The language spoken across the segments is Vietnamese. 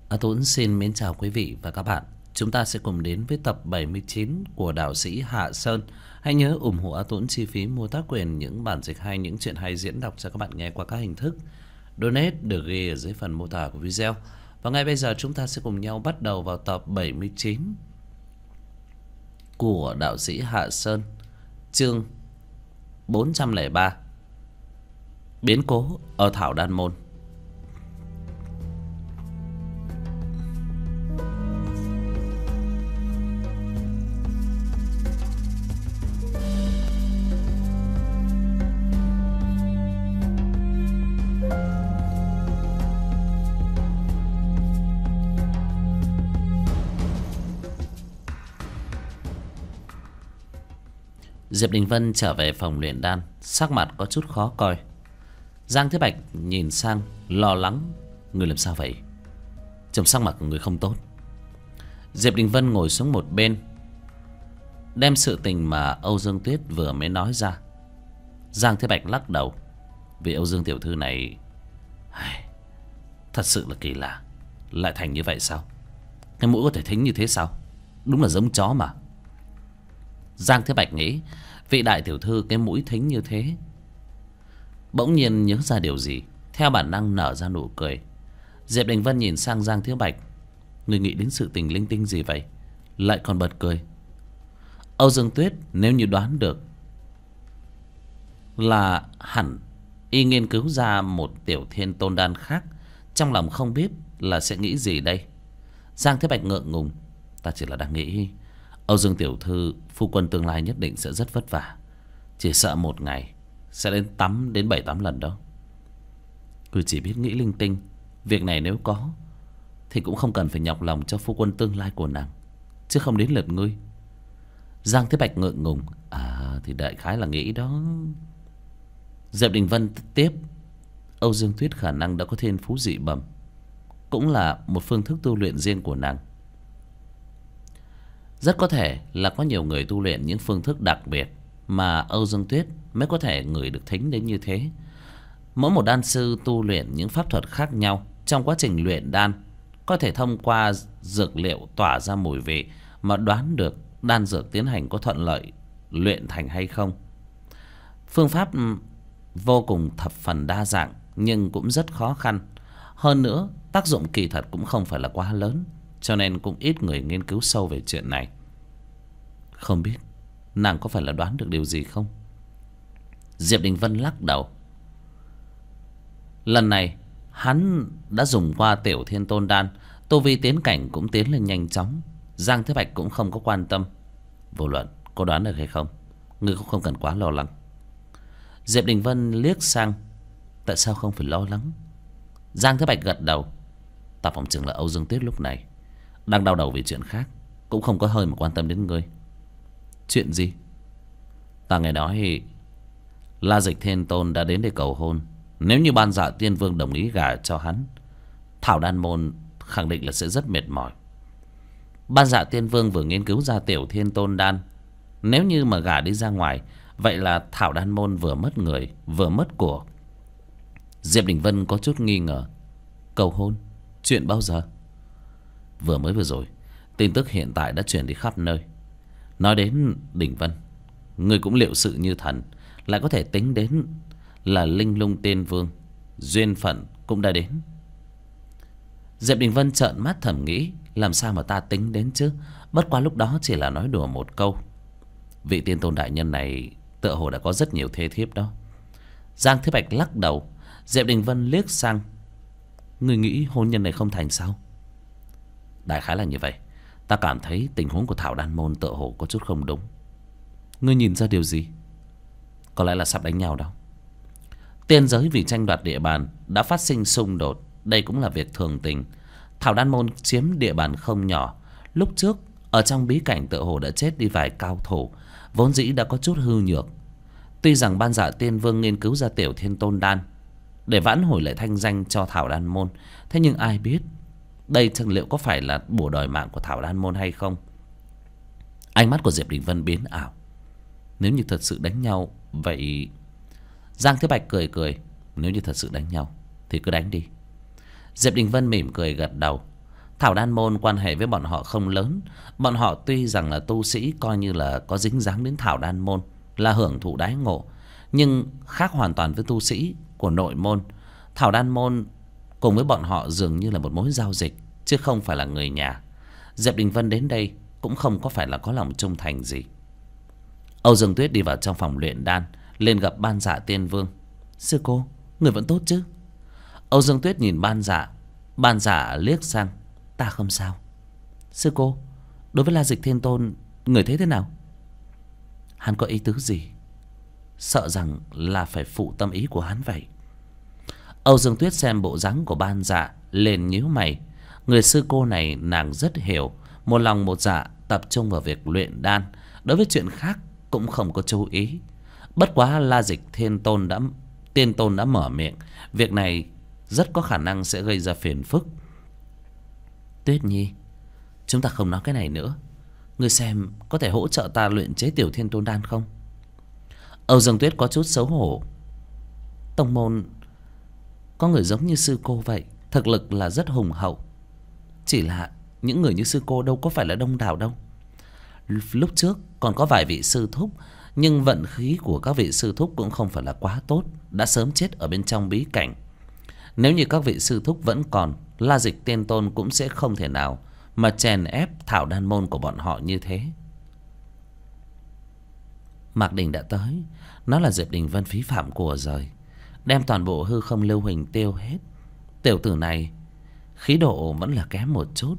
Tuấn xin mến chào quý vị và các bạn. Chúng ta sẽ cùng đến với tập 79 của đạo sĩ Hạ Sơn. Hãy nhớ ủng hộ Tuấn chi phí mua tác quyền những bản dịch hay, những chuyện hay diễn đọc cho các bạn nghe qua các hình thức donate được ghi ở dưới phần mô tả của video. Và ngay bây giờ chúng ta sẽ cùng nhau bắt đầu vào tập 79 của đạo sĩ Hạ Sơn, chương 403, biến cố ở Thảo Đan Môn. Diệp Đình Vân trở về phòng luyện đan, sắc mặt có chút khó coi. Giang Thế Bạch nhìn sang lo lắng: "Người làm sao vậy? Trông sắc mặt của người không tốt." Diệp Đình Vân ngồi xuống một bên, đem sự tình mà Âu Dương Tuyết vừa mới nói ra. Giang Thế Bạch lắc đầu: "Vì Âu Dương tiểu thư này thật sự là kỳ lạ. Lại thành như vậy sao? Cái mũi có thể thính như thế sao? Đúng là giống chó mà." Giang Thế Bạch nghĩ vị đại tiểu thư cái mũi thính như thế. Bỗng nhiên nhớ ra điều gì, theo bản năng nở ra nụ cười. Diệp Đình Vân nhìn sang Giang Thế Bạch: "Người nghĩ đến sự tình linh tinh gì vậy? Lại còn bật cười." Âu Dương Tuyết nếu như đoán được là hẳn y nghiên cứu ra một tiểu thiên tôn đan khác, trong lòng không biết là sẽ nghĩ gì đây. Giang Thế Bạch ngượng ngùng: "Ta chỉ là đang nghĩ Âu Dương tiểu thư phu quân tương lai nhất định sẽ rất vất vả, chỉ sợ một ngày sẽ đến 7-8 lần đó. Cứ chỉ biết nghĩ linh tinh. Việc này nếu có thì cũng không cần phải nhọc lòng cho phu quân tương lai của nàng, chứ không đến lượt ngươi." Giang Thế Bạch ngượng ngùng: Thì đại khái là nghĩ đó." Diệp Đình Vân tiếp: "Âu Dương Tuyết khả năng đã có thiên phú dị bẩm, cũng là một phương thức tu luyện riêng của nàng. Rất có thể là có nhiều người tu luyện những phương thức đặc biệt mà Âu Dương Tuyết mới có thể ngửi được thính đến như thế. Mỗi một đan sư tu luyện những pháp thuật khác nhau, trong quá trình luyện đan có thể thông qua dược liệu tỏa ra mùi vị mà đoán được đan dược tiến hành có thuận lợi luyện thành hay không. Phương pháp vô cùng thập phần đa dạng nhưng cũng rất khó khăn. Hơn nữa tác dụng kỳ thật cũng không phải là quá lớn, cho nên cũng ít người nghiên cứu sâu về chuyện này. Không biết nàng có phải là đoán được điều gì không?" Diệp Đình Vân lắc đầu. Lần này hắn đã dùng qua tiểu thiên tôn đan, tu vi tiến cảnh cũng tiến lên nhanh chóng. Giang Thế Bạch cũng không có quan tâm. "Vô luận có đoán được hay không, ngươi cũng không cần quá lo lắng." Diệp Đình Vân liếc sang: "Tại sao không phải lo lắng?" Giang Thế Bạch gật đầu: "Ta phỏng chừng là Âu Dương Tuyết lúc này đang đau đầu vì chuyện khác, cũng không có hơi mà quan tâm đến ngươi." "Chuyện gì?" "Ta nghe nói La Dịch Thiên Tôn đã đến để cầu hôn. Nếu như Ban Dạ Tiên Vương đồng ý gả cho hắn, Thảo Đan Môn khẳng định là sẽ rất mệt mỏi. Ban Dạ Tiên Vương vừa nghiên cứu ra tiểu thiên tôn đan, nếu như mà gả đi ra ngoài, vậy là Thảo Đan Môn vừa mất người vừa mất của." Diệp Đình Vân có chút nghi ngờ: "Cầu hôn? Chuyện bao giờ?" Vừa rồi tin tức hiện tại đã truyền đi khắp nơi. Nói đến Đình Vân, người cũng liệu sự như thần, lại có thể tính đến là Linh Lung Tiên Vương, duyên phận cũng đã đến." Diệp Đình Vân trợn mắt thầm nghĩ: làm sao mà ta tính đến chứ, bất quá lúc đó chỉ là nói đùa một câu. Vị tiên tôn đại nhân này tựa hồ đã có rất nhiều thê thiếp đó. Giang Thế Bạch lắc đầu. Diệp Đình Vân liếc sang: "Người nghĩ hôn nhân này không thành sao?" "Đại khái là như vậy. Ta cảm thấy tình huống của Thảo Đan Môn tựa hồ có chút không đúng." "Ngươi nhìn ra điều gì?" "Có lẽ là sắp đánh nhau đó. Tiên giới vì tranh đoạt địa bàn đã phát sinh xung đột, đây cũng là việc thường tình. Thảo Đan Môn chiếm địa bàn không nhỏ. Lúc trước ở trong bí cảnh tựa hồ đã chết đi vài cao thủ, vốn dĩ đã có chút hư nhược. Tuy rằng Ban Dạ Tiên Vương nghiên cứu ra tiểu thiên tôn đan để vãn hồi lại thanh danh cho Thảo Đan Môn, thế nhưng ai biết đây chẳng liệu có phải là bùa đòi mạng của Thảo Đan Môn hay không?" Ánh mắt của Diệp Đình Vân biến ảo: "Nếu như thật sự đánh nhau vậy..." Giang Thế Bạch cười cười: "Nếu như thật sự đánh nhau thì cứ đánh đi." Diệp Đình Vân mỉm cười gật đầu. Thảo Đan môn quan hệ với bọn họ không lớn. Bọn họ tuy rằng là tu sĩ, coi như là có dính dáng đến Thảo Đan môn, là hưởng thụ đãi ngộ, nhưng khác hoàn toàn với tu sĩ của nội môn. Thảo Đan môn cùng với bọn họ dường như là một mối giao dịch, chứ không phải là người nhà. Diệp Đình Vân đến đây cũng không có phải là có lòng trung thành gì. Âu Dương Tuyết đi vào trong phòng luyện đan, lên gặp Ban Dạ Tiên Vương. Sư cô, người vẫn tốt chứ? Âu Dương Tuyết nhìn Ban Dạ. Ban Dạ liếc sang. Ta không sao. Sư cô, đối với La Dịch Thiên Tôn, người thấy thế nào? Hắn có ý tứ gì? Sợ rằng là phải phụ tâm ý của hắn vậy. Âu Dương Tuyết xem bộ dáng của Ban Dạ, liền nhíu mày. Người sư cô này nàng rất hiểu, một lòng một dạ tập trung vào việc luyện đan, đối với chuyện khác cũng không có chú ý. Bất quá La Dịch Tiên Tôn đã mở miệng, việc này rất có khả năng sẽ gây ra phiền phức. Tuyết Nhi, chúng ta không nói cái này nữa. Ngươi xem có thể hỗ trợ ta luyện chế Tiểu Thiên Tôn đan không? Âu Dương Tuyết có chút xấu hổ. Tông môn có người giống như sư cô vậy, thực lực là rất hùng hậu. Chỉ là những người như sư cô đâu có phải là đông đảo đâu. Lúc trước còn có vài vị sư thúc, nhưng vận khí của các vị sư thúc cũng không phải là quá tốt, đã sớm chết ở bên trong bí cảnh. Nếu như các vị sư thúc vẫn còn, La Dịch Tiên Tôn cũng sẽ không thể nào mà chèn ép Thảo Đan môn của bọn họ như thế. Mạc Đình đã tới. Nó là Diệp Đình Vân phí phạm của rời, đem toàn bộ hư không lưu huỳnh tiêu hết. Tiểu tử này khí độ vẫn là kém một chút.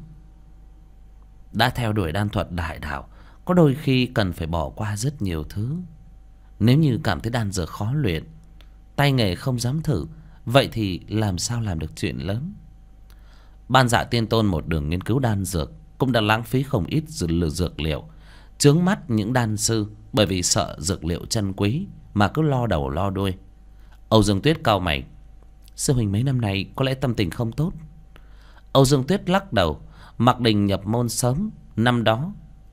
Đã theo đuổi đan thuật đại đạo, có đôi khi cần phải bỏ qua rất nhiều thứ. Nếu như cảm thấy đan dược khó luyện, tay nghề không dám thử, vậy thì làm sao làm được chuyện lớn. Ban Dạ Tiên Tôn một đường nghiên cứu đan dược, cũng đã lãng phí không ít dược liệu, chướng mắt những đan sư bởi vì sợ dược liệu chân quý mà cứ lo đầu lo đuôi. Âu Dương Tuyết cau mày. Sư huynh mấy năm nay có lẽ tâm tình không tốt. Âu Dương Tuyết lắc đầu. Mạc Đình nhập môn sớm, năm đó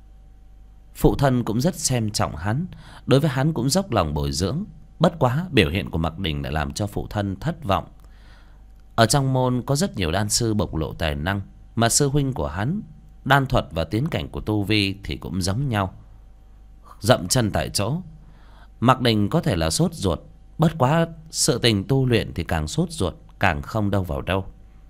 phụ thân cũng rất xem trọng hắn, đối với hắn cũng dốc lòng bồi dưỡng. Bất quá biểu hiện của Mạc Đình lại làm cho phụ thân thất vọng. Ở trong môn có rất nhiều đan sư bộc lộ tài năng, mà sư huynh của hắn, đan thuật và tiến cảnh của tu vi thì cũng giống nhau, dậm chân tại chỗ. Mạc Đình có thể là sốt ruột, bất quá sự tình tu luyện thì càng sốt ruột càng không đâu vào đâu.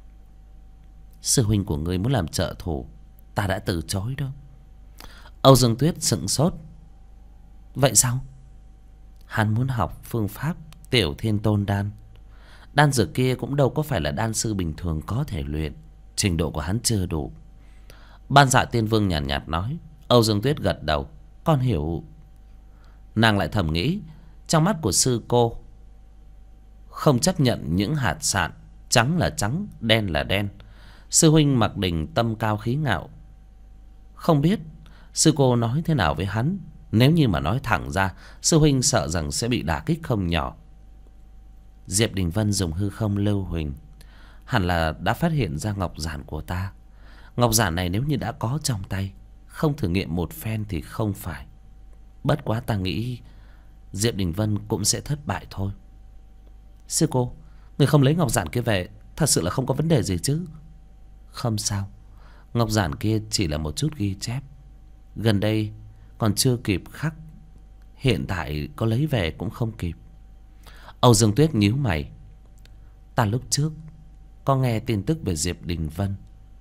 Sư huynh của ngươi muốn làm trợ thủ, ta đã từ chối đâu. Âu Dương Tuyết sững sốt. Vậy sao? Hắn muốn học phương pháp Tiểu Thiên Tôn đan. Đan dược kia cũng đâu có phải là đan sư bình thường có thể luyện, trình độ của hắn chưa đủ. Ban Dạ Tiên Vương nhàn nhạt nói. Âu Dương Tuyết gật đầu. Con hiểu. Nàng lại thầm nghĩ, trong mắt của sư cô không chấp nhận những hạt sạn, trắng là trắng, đen là đen. Sư huynh Mạc Đình tâm cao khí ngạo, không biết sư cô nói thế nào với hắn. Nếu như mà nói thẳng ra, sư huynh sợ rằng sẽ bị đả kích không nhỏ. Diệp Đình Vân dùng hư không lưu huỳnh, hẳn là đã phát hiện ra ngọc giản của ta. Ngọc giản này nếu như đã có trong tay, không thử nghiệm một phen thì không phải. Bất quá ta nghĩ Diệp Đình Vân cũng sẽ thất bại thôi. Sư cô, người không lấy ngọc giản kia về, thật sự là không có vấn đề gì chứ? Không sao, ngọc giản kia chỉ là một chút ghi chép, gần đây còn chưa kịp khắc, hiện tại có lấy về cũng không kịp. Âu Dương Tuyết nhíu mày. Ta lúc trước có nghe tin tức về Diệp Đình Vân.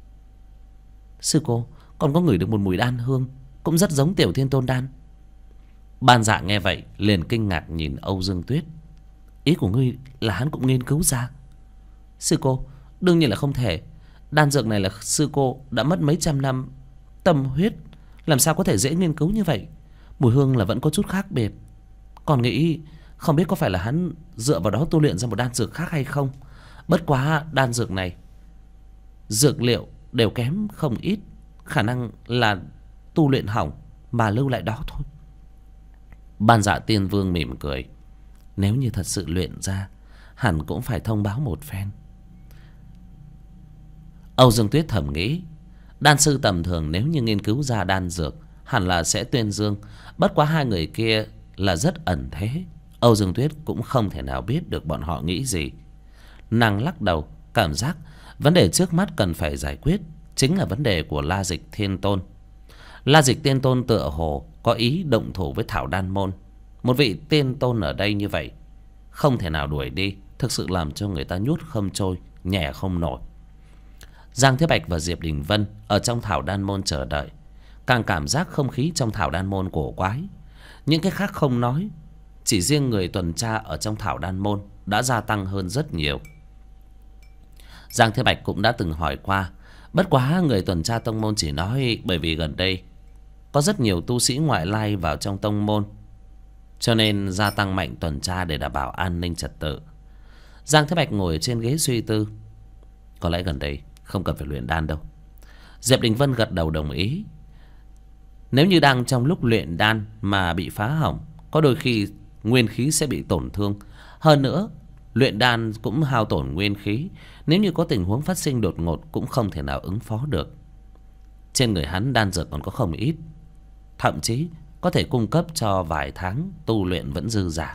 Sư cô, còn có ngửi được một mùi đan hương cũng rất giống Tiểu Thiên Tôn đan. Ban Dạ nghe vậy liền kinh ngạc nhìn Âu Dương Tuyết. Ý của ngươi là hắn cũng nghiên cứu ra? Sư cô, đương nhiên là không thể. Đan dược này là sư cô đã mất mấy trăm năm tâm huyết, làm sao có thể dễ nghiên cứu như vậy. Mùi hương là vẫn có chút khác biệt. Còn nghĩ không biết có phải là hắn dựa vào đó tu luyện ra một đan dược khác hay không. Bất quá đan dược này dược liệu đều kém không ít, khả năng là tu luyện hỏng mà lưu lại đó thôi. Ban Dạ Tiên Vương mỉm cười. Nếu như thật sự luyện ra, hẳn cũng phải thông báo một phen. Âu Dương Tuyết thầm nghĩ, đan sư tầm thường nếu như nghiên cứu ra đan dược, hẳn là sẽ tuyên dương. Bất quá hai người kia là rất ẩn thế, Âu Dương Tuyết cũng không thể nào biết được bọn họ nghĩ gì. Nàng lắc đầu, cảm giác vấn đề trước mắt cần phải giải quyết chính là vấn đề của La Dịch Thiên Tôn. La Dịch Tiên Tôn tựa hồ có ý động thủ với Thảo Đan Môn. Một vị tiên tôn ở đây như vậy không thể nào đuổi đi, thực sự làm cho người ta nhút không trôi, nhẹ không nổi. Giang Thế Bạch và Diệp Đình Vân ở trong Thảo Đan Môn chờ đợi, càng cảm giác không khí trong Thảo Đan Môn cổ quái. Những cái khác không nói, chỉ riêng người tuần tra ở trong Thảo Đan Môn đã gia tăng hơn rất nhiều. Giang Thế Bạch cũng đã từng hỏi qua, bất quá người tuần tra tông môn chỉ nói bởi vì gần đây có rất nhiều tu sĩ ngoại lai vào trong tông môn, cho nên gia tăng mạnh tuần tra để đảm bảo an ninh trật tự. Giang Thế Bạch ngồi trên ghế suy tư. Có lẽ gần đây không cần phải luyện đan đâu. Diệp Đình Vân gật đầu đồng ý. Nếu như đang trong lúc luyện đan mà bị phá hỏng, có đôi khi nguyên khí sẽ bị tổn thương. Hơn nữa, luyện đan cũng hao tổn nguyên khí. Nếu như có tình huống phát sinh đột ngột cũng không thể nào ứng phó được. Trên người hắn đan dược còn có không ít, thậm chí có thể cung cấp cho vài tháng tu luyện vẫn dư dả.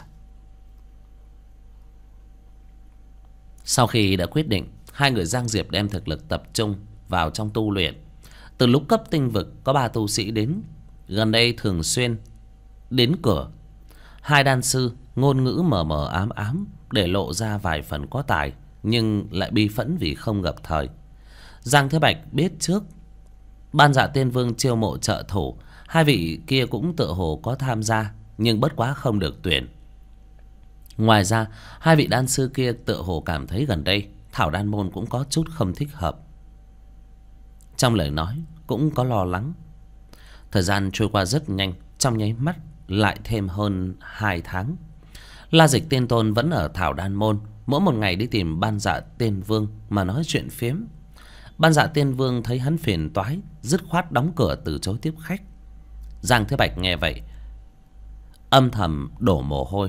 Sau khi đã quyết định, hai người Giang Diệp đem thực lực tập trung vào trong tu luyện. Từ lúc cấp tinh vực có 3 tu sĩ đến, gần đây thường xuyên đến cửa. Hai đan sư ngôn ngữ mờ mờ ám ám, để lộ ra vài phần có tài, nhưng lại bi phẫn vì không gặp thời. Giang Thế Bạch biết trước Ban Dạ Tiên Vương chiêu mộ trợ thủ, hai vị kia cũng tựa hồ có tham gia, nhưng bất quá không được tuyển. Ngoài ra, hai vị đan sư kia tựa hồ cảm thấy gần đây Thảo Đan Môn cũng có chút không thích hợp. Trong lời nói cũng có lo lắng. Thời gian trôi qua rất nhanh, trong nháy mắt lại thêm hơn 2 tháng. La Dịch Tiên Tôn vẫn ở Thảo Đan Môn, mỗi một ngày đi tìm Ban Dạ Tiên Vương mà nói chuyện phiếm. Ban Dạ Tiên Vương thấy hắn phiền toái, dứt khoát đóng cửa từ chối tiếp khách. Giang Thế Bạch nghe vậy âm thầm đổ mồ hôi.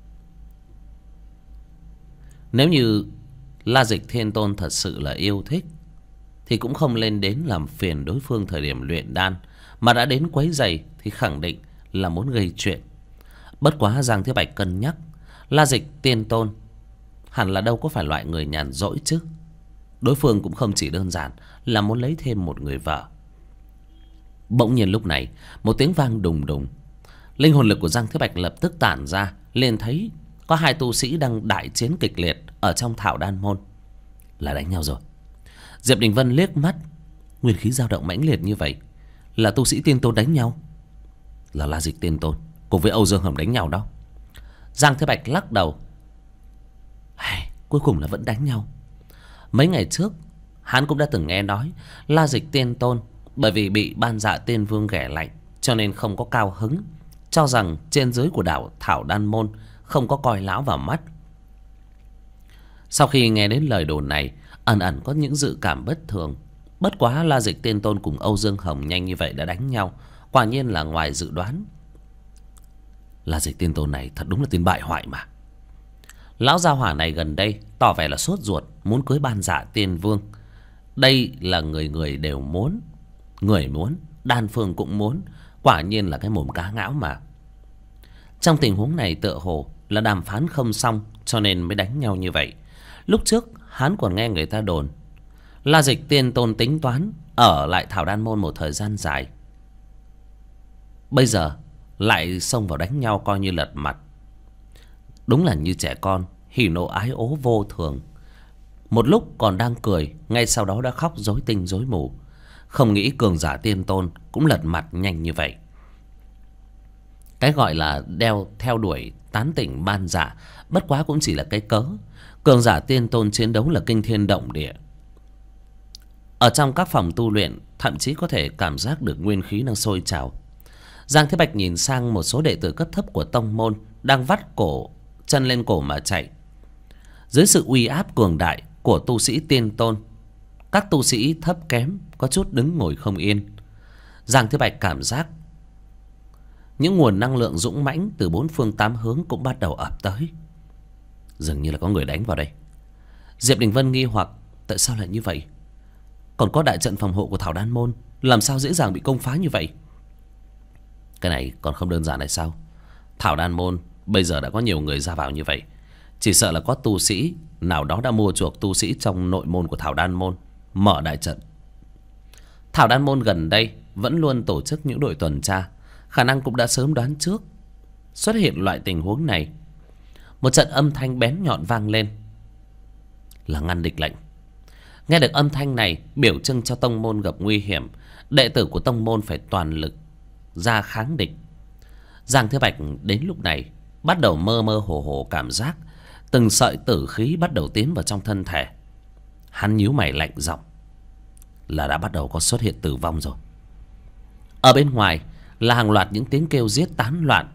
Nếu như La Dịch Thiên Tôn thật sự là yêu thích thì cũng không lên đến làm phiền đối phương thời điểm luyện đan, mà đã đến quấy rầy thì khẳng định là muốn gây chuyện. Bất quá Giang Thế Bạch cân nhắc, La Dịch Tiên Tôn hẳn là đâu có phải loại người nhàn rỗi chứ. Đối phương cũng không chỉ đơn giản là muốn lấy thêm một người vợ. Bỗng nhiên lúc này, một tiếng vang đùng đùng. Linh hồn lực của Giang Thế Bạch lập tức tản ra, liền thấy có hai tu sĩ đang đại chiến kịch liệt ở trong Thảo Đan Môn. Là đánh nhau rồi. Diệp Đình Vân liếc mắt, nguyên khí dao động mãnh liệt như vậy, là tu sĩ Tiên Tôn đánh nhau? Là La Dịch Tiên Tôn cùng với Âu Dương Hồng đánh nhau đó. Giang Thế Bạch lắc đầu. Cuối cùng là vẫn đánh nhau. Mấy ngày trước hắn cũng đã từng nghe nói La Dịch Tiên Tôn bởi vì bị Ban Dạ Tiên Vương ghẻ lạnh, cho nên không có cao hứng, cho rằng trên dưới của đảo Thảo Đan Môn không có coi lão vào mắt. Sau khi nghe đến lời đồn này, ẩn ẩn có những dự cảm bất thường. Bất quá La Dịch Tiên Tôn cùng Âu Dương Hồng nhanh như vậy đã đánh nhau, quả nhiên là ngoài dự đoán. La Dịch Tiên Tôn này thật đúng là tên bại hoại mà. Lão gia hỏa này gần đây tỏ vẻ là sốt ruột muốn cưới Ban Dạ Tiên Vương. Đây là người người đều muốn, người muốn, đan phương cũng muốn, quả nhiên là cái mồm cá ngão mà. Trong tình huống này tựa hồ là đàm phán không xong, cho nên mới đánh nhau như vậy. Lúc trước hắn còn nghe người ta đồn La Dịch Tiên Tôn tính toán ở lại Thảo Đan Môn một thời gian dài, bây giờ lại xông vào đánh nhau coi như lật mặt. Đúng là như trẻ con, hỉ nộ ái ố vô thường. Một lúc còn đang cười, ngay sau đó đã khóc rối tinh rối mù. Không nghĩ cường giả Tiên Tôn cũng lật mặt nhanh như vậy. Cái gọi là theo đuổi tán tỉnh Ban Dạ bất quá cũng chỉ là cái cớ. Cường giả Tiên Tôn chiến đấu là kinh thiên động địa. Ở trong các phòng tu luyện thậm chí có thể cảm giác được nguyên khí đang sôi trào. Giang Thế Bạch nhìn sang một số đệ tử cấp thấp của tông môn đang vắt cổ chân lên cổ mà chạy. Dưới sự uy áp cường đại của tu sĩ Tiên Tôn, các tu sĩ thấp kém có chút đứng ngồi không yên. Giang Thế Bạch cảm giác những nguồn năng lượng dũng mãnh từ bốn phương tám hướng cũng bắt đầu ập tới. Dường như là có người đánh vào đây. Diệp Đình Vân nghi hoặc, tại sao lại như vậy? Còn có đại trận phòng hộ của Thảo Đan Môn, làm sao dễ dàng bị công phá như vậy? Cái này còn không đơn giản hay sao? Thảo Đan Môn bây giờ đã có nhiều người ra vào như vậy, chỉ sợ là có tu sĩ nào đó đã mua chuộc tu sĩ trong nội môn của Thảo Đan Môn mở đại trận. Thảo Đan Môn gần đây vẫn luôn tổ chức những đội tuần tra, khả năng cũng đã sớm đoán trước xuất hiện loại tình huống này. Một trận âm thanh bén nhọn vang lên, là ngăn địch lệnh. Nghe được âm thanh này biểu trưng cho tông môn gặp nguy hiểm, đệ tử của tông môn phải toàn lực ra kháng địch. Giang Thế Bạch đến lúc này bắt đầu mơ mơ hồ hồ cảm giác từng sợi tử khí bắt đầu tiến vào trong thân thể. Hắn nhíu mày lạnh giọng, là đã bắt đầu có xuất hiện tử vong rồi. Ở bên ngoài là hàng loạt những tiếng kêu giết tán loạn.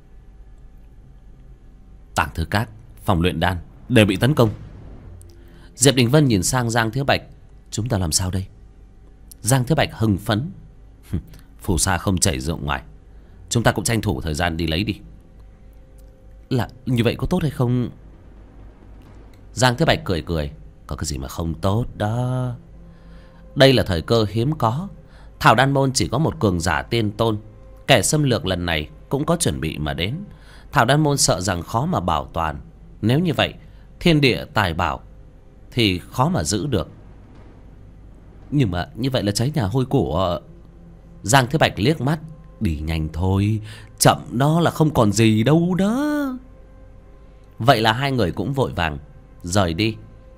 Tàng Thư Các, phòng luyện đan đều bị tấn công. Diệp Đình Vân nhìn sang Giang Thế Bạch, chúng ta làm sao đây? Giang Thế Bạch hưng phấn, phù sa không chảy rượu ngoài, chúng ta cũng tranh thủ thời gian đi lấy đi. Là như vậy có tốt hay không? Giang Thế Bạch cười cười, có cái gì mà không tốt đó. Đây là thời cơ hiếm có. Thảo Đan Môn chỉ có một cường giả tiên tôn, kẻ xâm lược lần này cũng có chuẩn bị mà đến. Thảo Đan Môn sợ rằng khó mà bảo toàn. Nếu như vậy, thiên địa tài bảo thì khó mà giữ được. Nhưng mà như vậy là cháy nhà hôi của. Giang Thế Bạch liếc mắt, đi nhanh thôi, chậm đó là không còn gì đâu đó. Vậy là hai người cũng vội vàng rời đi.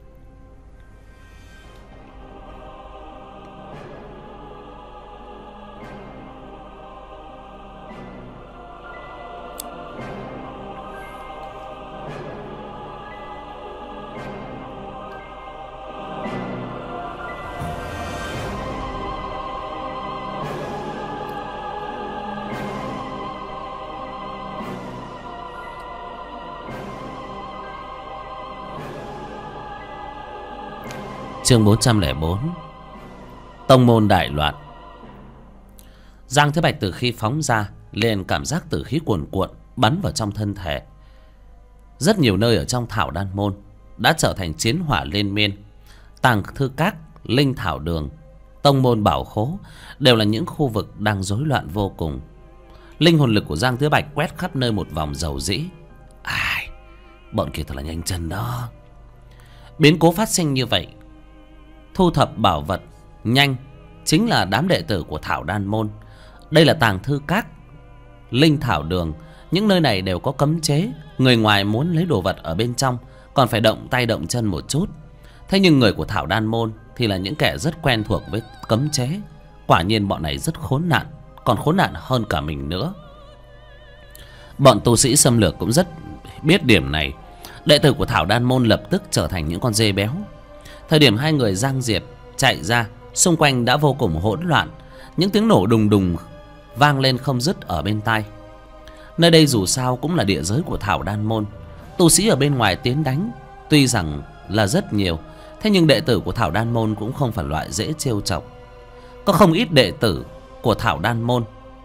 Chương 404, tông môn đại loạn. Giang Thế Bạch từ khi phóng ra liền cảm giác tử khí cuồn cuộn bắn vào trong thân thể. Rất nhiều nơi ở trong Thảo Đan Môn đã trở thành chiến hỏa liên miên. Tàng Thư Các, Linh Thảo Đường, tông môn bảo khố đều là những khu vực đang rối loạn vô cùng. Linh hồn lực của Giang Thế Bạch quét khắp nơi một vòng dầu dĩ. Ai, bọn kia thật là nhanh chân đó. Biến cố phát sinh như vậy, thu thập bảo vật nhanh chính là đám đệ tử của Thảo Đan Môn. Đây là Tàng Thư Các, Linh Thảo Đường, những nơi này đều có cấm chế. Người ngoài muốn lấy đồ vật ở bên trong còn phải động tay động chân một chút. Thế nhưng người của Thảo Đan Môn thì là những kẻ rất quen thuộc với cấm chế. Quả nhiên bọn này rất khốn nạn, còn khốn nạn hơn cả mình nữa. Bọn tu sĩ xâm lược cũng rất biết điểm này. Đệ tử của Thảo Đan Môn lập tức trở thành những con dê béo. Thời điểm hai người Giang Diệp chạy ra, xung quanh đã vô cùng hỗn loạn. Những tiếng nổ đùng đùng vang lên không dứt ở bên tai. Nơi đây dù sao cũng là địa giới của Thảo Đan Môn. Tu sĩ ở bên ngoài tiến đánh tuy rằng là rất nhiều, thế nhưng đệ tử của Thảo Đan Môn cũng không phải loại dễ trêu chọc. Có không ít đệ tử của Thảo Đan Môn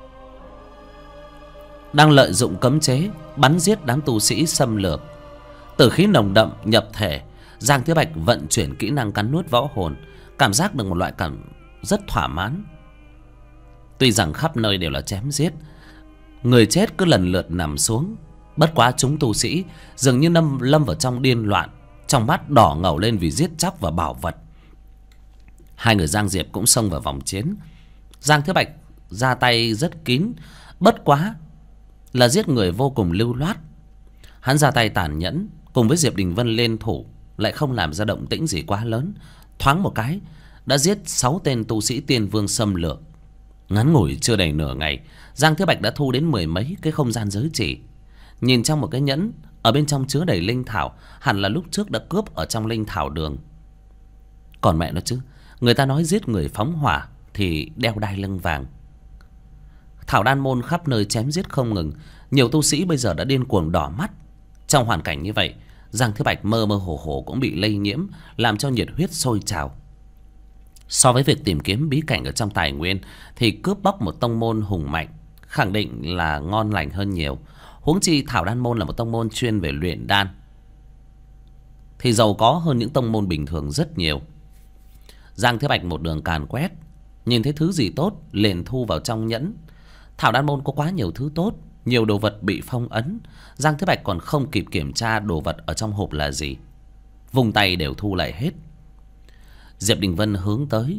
đang lợi dụng cấm chế bắn giết đám tu sĩ xâm lược. Tử khí nồng đậm nhập thể. Giang Thế Bạch vận chuyển kỹ năng cắn nuốt võ hồn, cảm giác được một loại cảm rất thỏa mãn. Tuy rằng khắp nơi đều là chém giết, người chết cứ lần lượt nằm xuống. Bất quá chúng tu sĩ dường như lâm vào trong điên loạn, trong mắt đỏ ngầu lên vì giết chóc và bảo vật. Hai người Giang Diệp cũng xông vào vòng chiến. Giang Thế Bạch ra tay rất kín, bất quá là giết người vô cùng lưu loát. Hắn ra tay tàn nhẫn, cùng với Diệp Đình Vân lên thủ lại không làm ra động tĩnh gì quá lớn. Thoáng một cái đã giết 6 tên tu sĩ tiên vương xâm lược. Ngắn ngủi chưa đầy nửa ngày, Giang Thế Bạch đã thu đến 10 mấy cái không gian giới chỉ. Nhìn trong một cái nhẫn, ở bên trong chứa đầy linh thảo, hẳn là lúc trước đã cướp ở trong Linh Thảo Đường. Còn mẹ nó chứ, người ta nói giết người phóng hỏa thì đeo đai lưng vàng. Thảo Đan Môn khắp nơi chém giết không ngừng, nhiều tu sĩ bây giờ đã điên cuồng đỏ mắt. Trong hoàn cảnh như vậy, Giang Thế Bạch mơ mơ hồ hồ cũng bị lây nhiễm, làm cho nhiệt huyết sôi trào. So với việc tìm kiếm bí cảnh ở trong tài nguyên thì cướp bóc một tông môn hùng mạnh khẳng định là ngon lành hơn nhiều. Huống chi Thảo Đan Môn là một tông môn chuyên về luyện đan thì giàu có hơn những tông môn bình thường rất nhiều. Giang Thế Bạch một đường càn quét, nhìn thấy thứ gì tốt liền thu vào trong nhẫn. Thảo Đan Môn có quá nhiều thứ tốt, nhiều đồ vật bị phong ấn. Giang Thế Bạch còn không kịp kiểm tra đồ vật ở trong hộp là gì, vùng tay đều thu lại hết. Diệp Đình Vân hướng tới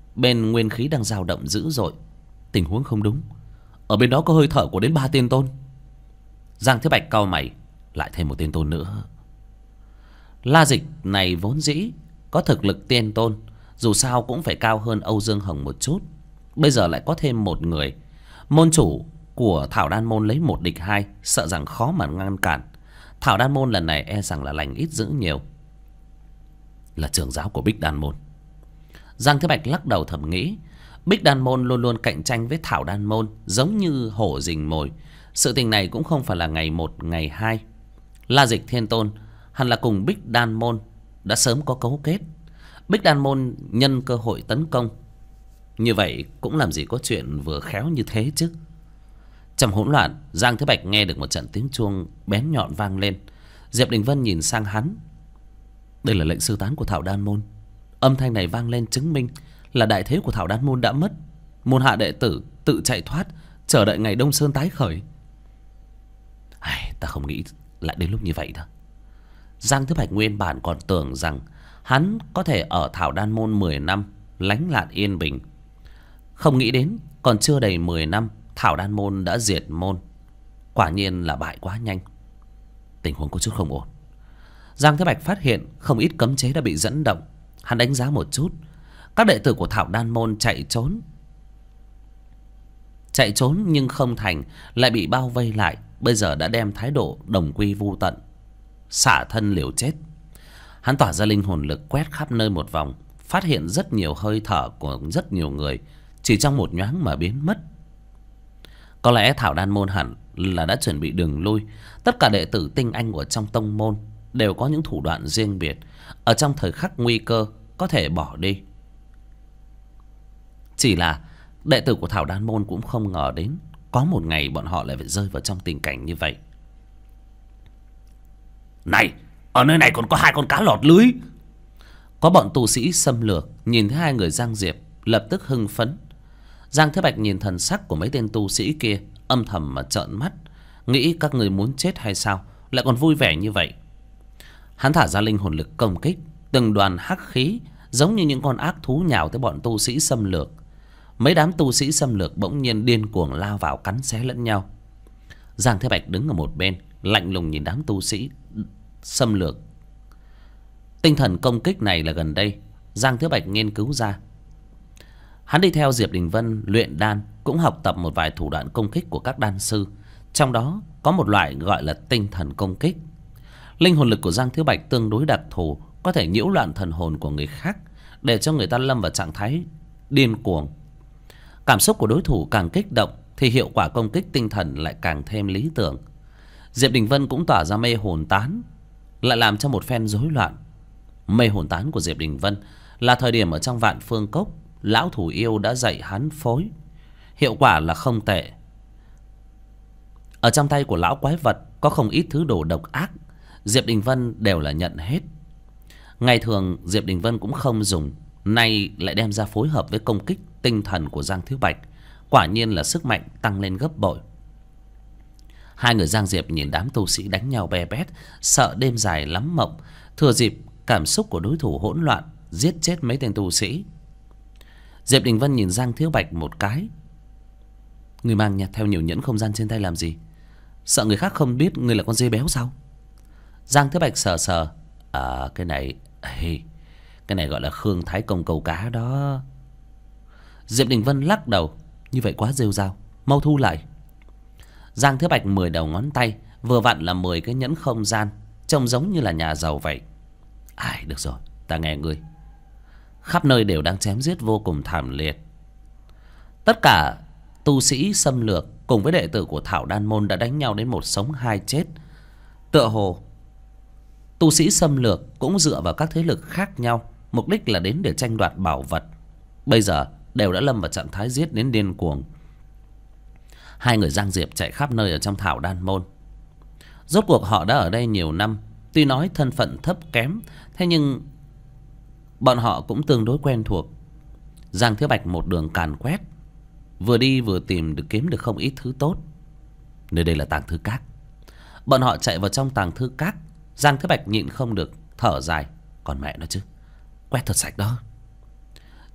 bên nguyên khí đang dao động dữ dội. Tình huống không đúng, ở bên đó có hơi thở của đến 3 tiên tôn. Giang Thế Bạch cau mày, lại thêm một tiên tôn nữa. La Dịch này vốn dĩ có thực lực tiên tôn, dù sao cũng phải cao hơn Âu Dương Hồng một chút. Bây giờ lại có thêm một người. Môn chủ của Thảo Đan Môn lấy 1 địch 2, sợ rằng khó mà ngăn cản. Thảo Đan Môn lần này e rằng là lành ít dữ nhiều. Là trưởng giáo của Bích Đan Môn. Giang Thế Bạch lắc đầu thầm nghĩ, Bích Đan Môn luôn luôn cạnh tranh với Thảo Đan Môn, giống như hổ rình mồi. Sự tình này cũng không phải là ngày 1 ngày 2. La Dịch Thiên Tôn hẳn là cùng Bích Đan Môn đã sớm có cấu kết. Bích Đan Môn nhân cơ hội tấn công, như vậy cũng làm gì có chuyện vừa khéo như thế chứ. Trong hỗn loạn, Giang Thế Bạch nghe được một trận tiếng chuông bén nhọn vang lên. Diệp Đình Vân nhìn sang hắn. Đây là lệnh sơ tán của Thảo Đan Môn. Âm thanh này vang lên chứng minh là đại thế của Thảo Đan Môn đã mất. Môn hạ đệ tử tự chạy thoát, chờ đợi ngày Đông Sơn tái khởi. Ta không nghĩ lại đến lúc như vậy đâu. Giang Thế Bạch nguyên bản còn tưởng rằng hắn có thể ở Thảo Đan Môn 10 năm, lánh lạn yên bình. Không nghĩ đến còn chưa đầy 10 năm, Thảo Đan Môn đã diệt môn. Quả nhiên là bại quá nhanh. Tình huống có chút không ổn. Giang Thế Bạch phát hiện không ít cấm chế đã bị dẫn động. Hắn đánh giá một chút, các đệ tử của Thảo Đan Môn chạy trốn nhưng không thành, lại bị bao vây lại. Bây giờ đã đem thái độ đồng quy vu tận, xả thân liều chết. Hắn tỏa ra linh hồn lực quét khắp nơi một vòng, phát hiện rất nhiều hơi thở của rất nhiều người chỉ trong một nhoáng mà biến mất. Có lẽ Thảo Đan Môn hẳn là đã chuẩn bị đường lui. Tất cả đệ tử tinh anh của trong tông môn đều có những thủ đoạn riêng biệt, ở trong thời khắc nguy cơ có thể bỏ đi. Chỉ là đệ tử của Thảo Đan Môn cũng không ngờ đến có một ngày bọn họ lại phải rơi vào trong tình cảnh như vậy. Này, ở nơi này còn có 2 con cá lọt lưới. Có bọn tu sĩ xâm lược nhìn thấy 2 người Giang Diệp lập tức hưng phấn. Giang Thế Bạch nhìn thần sắc của mấy tên tu sĩ kia, âm thầm mà trợn mắt, nghĩ các người muốn chết hay sao, lại còn vui vẻ như vậy. Hắn thả ra linh hồn lực công kích, từng đoàn hắc khí giống như những con ác thú nhào tới bọn tu sĩ xâm lược. Mấy đám tu sĩ xâm lược bỗng nhiên điên cuồng lao vào cắn xé lẫn nhau. Giang Thế Bạch đứng ở một bên, lạnh lùng nhìn đám tu sĩ xâm lược. Tinh thần công kích này là gần đây Giang Thế Bạch nghiên cứu ra. Hắn đi theo Diệp Đình Vân luyện đan, cũng học tập một vài thủ đoạn công kích của các đan sư. Trong đó có một loại gọi là tinh thần công kích. Linh hồn lực của Giang Thế Bạch tương đối đặc thù, có thể nhiễu loạn thần hồn của người khác, để cho người ta lâm vào trạng thái điên cuồng. Cảm xúc của đối thủ càng kích động thì hiệu quả công kích tinh thần lại càng thêm lý tưởng. Diệp Đình Vân cũng tỏa ra mê hồn tán, lại làm cho một phen rối loạn. Mê hồn tán của Diệp Đình Vân là thời điểm ở trong Vạn Phương Cốc lão thủ yêu đã dạy hắn phối, hiệu quả là không tệ. Ở trong tay của lão quái vật có không ít thứ đồ độc ác, Diệp Đình Vân đều là nhận hết. Ngày thường Diệp Đình Vân cũng không dùng, nay lại đem ra phối hợp với công kích tinh thần của Giang Thiếu Bạch, quả nhiên là sức mạnh tăng lên gấp bội. 2 người Giang Diệp nhìn đám tu sĩ đánh nhau be bét, sợ đêm dài lắm mộng, thừa dịp cảm xúc của đối thủ hỗn loạn giết chết mấy tên tu sĩ. Diệp Đình Vân nhìn Giang Thiếu Bạch một cái. Người mang nhặt theo nhiều nhẫn không gian trên tay làm gì? Sợ người khác không biết người là con dê béo sao? Giang Thiếu Bạch sờ sờ. Cái này gọi là Khương Thái Công câu cá đó. Diệp Đình Vân lắc đầu. Như vậy quá rêu rao, mau thu lại. Giang Thiếu Bạch 10 đầu ngón tay vừa vặn là 10 cái nhẫn không gian, trông giống như là nhà giàu vậy. Được rồi, ta nghe ngươi. Khắp nơi đều đang chém giết vô cùng thảm liệt. Tất cả tu sĩ xâm lược cùng với đệ tử của Thảo Đan Môn đã đánh nhau đến một sống hai chết. Tựa hồ tu sĩ xâm lược cũng dựa vào các thế lực khác nhau, mục đích là đến để tranh đoạt bảo vật. Bây giờ đều đã lâm vào trạng thái giết đến điên cuồng. 2 người Giang Diệp chạy khắp nơi ở trong Thảo Đan Môn. Rốt cuộc họ đã ở đây nhiều năm, tuy nói thân phận thấp kém, thế nhưng bọn họ cũng tương đối quen thuộc. Giang Thiếu Bạch một đường càn quét, vừa đi vừa tìm được kiếm được không ít thứ tốt. Nơi đây là tàng thư các. Bọn họ chạy vào trong tàng thư các. Giang Thiếu Bạch nhịn không được thở dài. Còn mẹ nó chứ, quét thật sạch đó.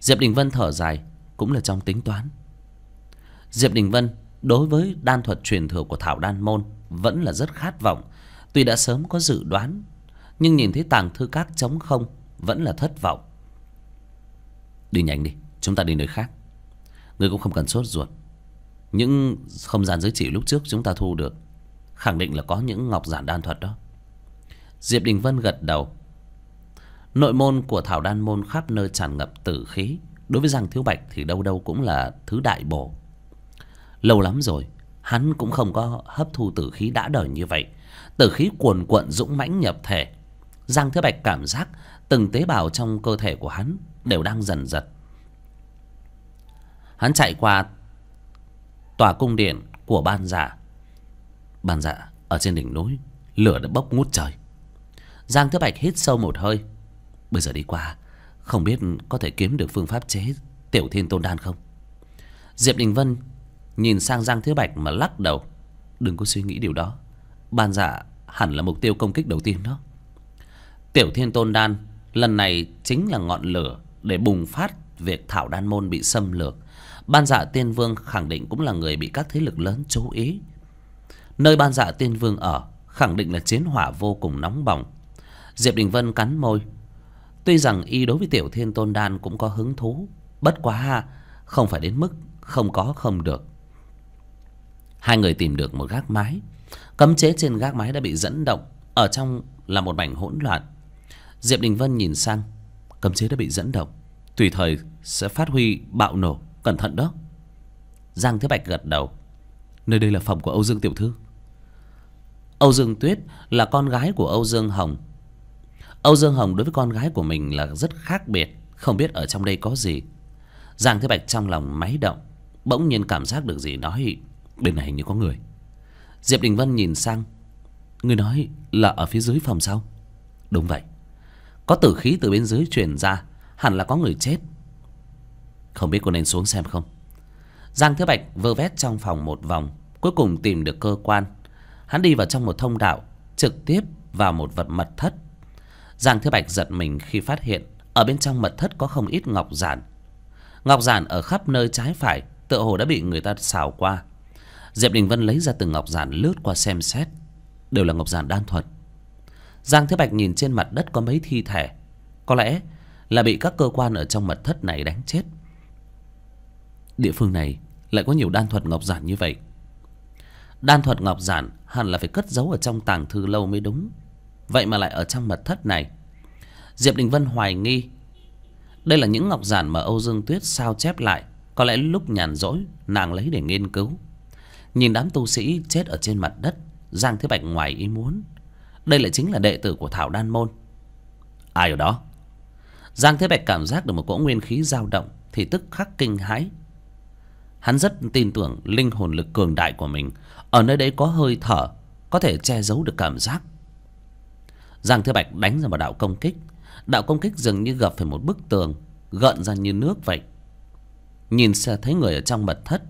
Diệp Đình Vân thở dài, cũng là trong tính toán. Diệp Đình Vân đối với đan thuật truyền thừa của Thảo Đan Môn vẫn là rất khát vọng. Tuy đã sớm có dự đoán, nhưng nhìn thấy tàng thư các trống không vẫn là thất vọng. Đi nhanh đi, chúng ta đi nơi khác. Ngươi cũng không cần sốt ruột. Những không gian giới chỉ lúc trước chúng ta thu được khẳng định là có những ngọc giản đan thuật đó. Diệp Đình Vân gật đầu. Nội môn của Thảo Đan Môn khắp nơi tràn ngập tử khí. Đối với Giang Thiếu Bạch thì đâu đâu cũng là thứ đại bổ. Lâu lắm rồi hắn cũng không có hấp thu tử khí đã đời như vậy. Tử khí cuồn cuộn dũng mãnh nhập thể. Giang Thiếu Bạch cảm giác từng tế bào trong cơ thể của hắn đều đang dần dật. Hắn chạy qua tòa cung điện của Ban Dạ. Ban Dạ ở trên đỉnh núi, lửa đã bốc ngút trời. Giang Thiếu Bạch hít sâu một hơi. Bây giờ đi qua, không biết có thể kiếm được phương pháp chế Tiểu Thiên Tôn Đan không? Diệp Đình Vân nhìn sang Giang Thiếu Bạch mà lắc đầu. Đừng có suy nghĩ điều đó. Ban Dạ hẳn là mục tiêu công kích đầu tiên đó. Tiểu Thiên Tôn Đan lần này chính là ngọn lửa để bùng phát việc Thảo Đan Môn bị xâm lược. Ban Dạ Tiên Vương khẳng định cũng là người bị các thế lực lớn chú ý. Nơi Ban Dạ Tiên Vương ở khẳng định là chiến hỏa vô cùng nóng bỏng. Diệp Đình Vân cắn môi. Tuy rằng y đối với Tiểu Thiên Tôn Đan cũng có hứng thú, bất quá không phải đến mức không có không được. Hai người tìm được một gác mái. Cấm chế trên gác mái đã bị dẫn động. Ở trong là một mảnh hỗn loạn. Diệp Đình Vân nhìn sang. Cấm chế đã bị dẫn động, tùy thời sẽ phát huy bạo nổ, cẩn thận đó. Giang Thế Bạch gật đầu. Nơi đây là phòng của Âu Dương tiểu thư. Âu Dương Tuyết là con gái của Âu Dương Hồng. Âu Dương Hồng đối với con gái của mình là rất khác biệt. Không biết ở trong đây có gì. Giang Thế Bạch trong lòng máy động. Bỗng nhiên cảm giác được gì nói bên này hình như có người. Diệp Đình Vân nhìn sang. Người nói là ở phía dưới phòng sau. Đúng vậy. Có tử khí từ bên dưới truyền ra. Hẳn là có người chết. Không biết có nên xuống xem không? Giang Thế Bạch vơ vét trong phòng một vòng, cuối cùng tìm được cơ quan. Hắn đi vào trong một thông đạo, trực tiếp vào một vật mật thất. Giang Thế Bạch giật mình khi phát hiện ở bên trong mật thất có không ít ngọc giản. Ngọc giản ở khắp nơi trái phải, tựa hồ đã bị người ta xào qua. Diệp Đình Vân lấy ra từng ngọc giản lướt qua xem xét. Đều là ngọc giản đan thuật. Giang Thế Bạch nhìn trên mặt đất có mấy thi thể. Có lẽ là bị các cơ quan ở trong mật thất này đánh chết. Địa phương này lại có nhiều đan thuật ngọc giản như vậy. Đan thuật ngọc giản hẳn là phải cất giấu ở trong tàng thư lâu mới đúng. Vậy mà lại ở trong mật thất này. Diệp Đình Vân hoài nghi đây là những ngọc giản mà Âu Dương Tuyết sao chép lại. Có lẽ lúc nhàn rỗi nàng lấy để nghiên cứu. Nhìn đám tu sĩ chết ở trên mặt đất, Giang Thế Bạch ngoài ý muốn. Đây lại chính là đệ tử của Thảo Đan Môn. Ai ở đó? Giang Thế Bạch cảm giác được một cỗ nguyên khí dao động thì tức khắc kinh hãi. Hắn rất tin tưởng linh hồn lực cường đại của mình. Ở nơi đấy có hơi thở có thể che giấu được cảm giác. Giang Thế Bạch đánh ra một đạo công kích. Đạo công kích dường như gặp phải một bức tường, gợn ra như nước vậy. Nhìn sẽ thấy người ở trong mật thất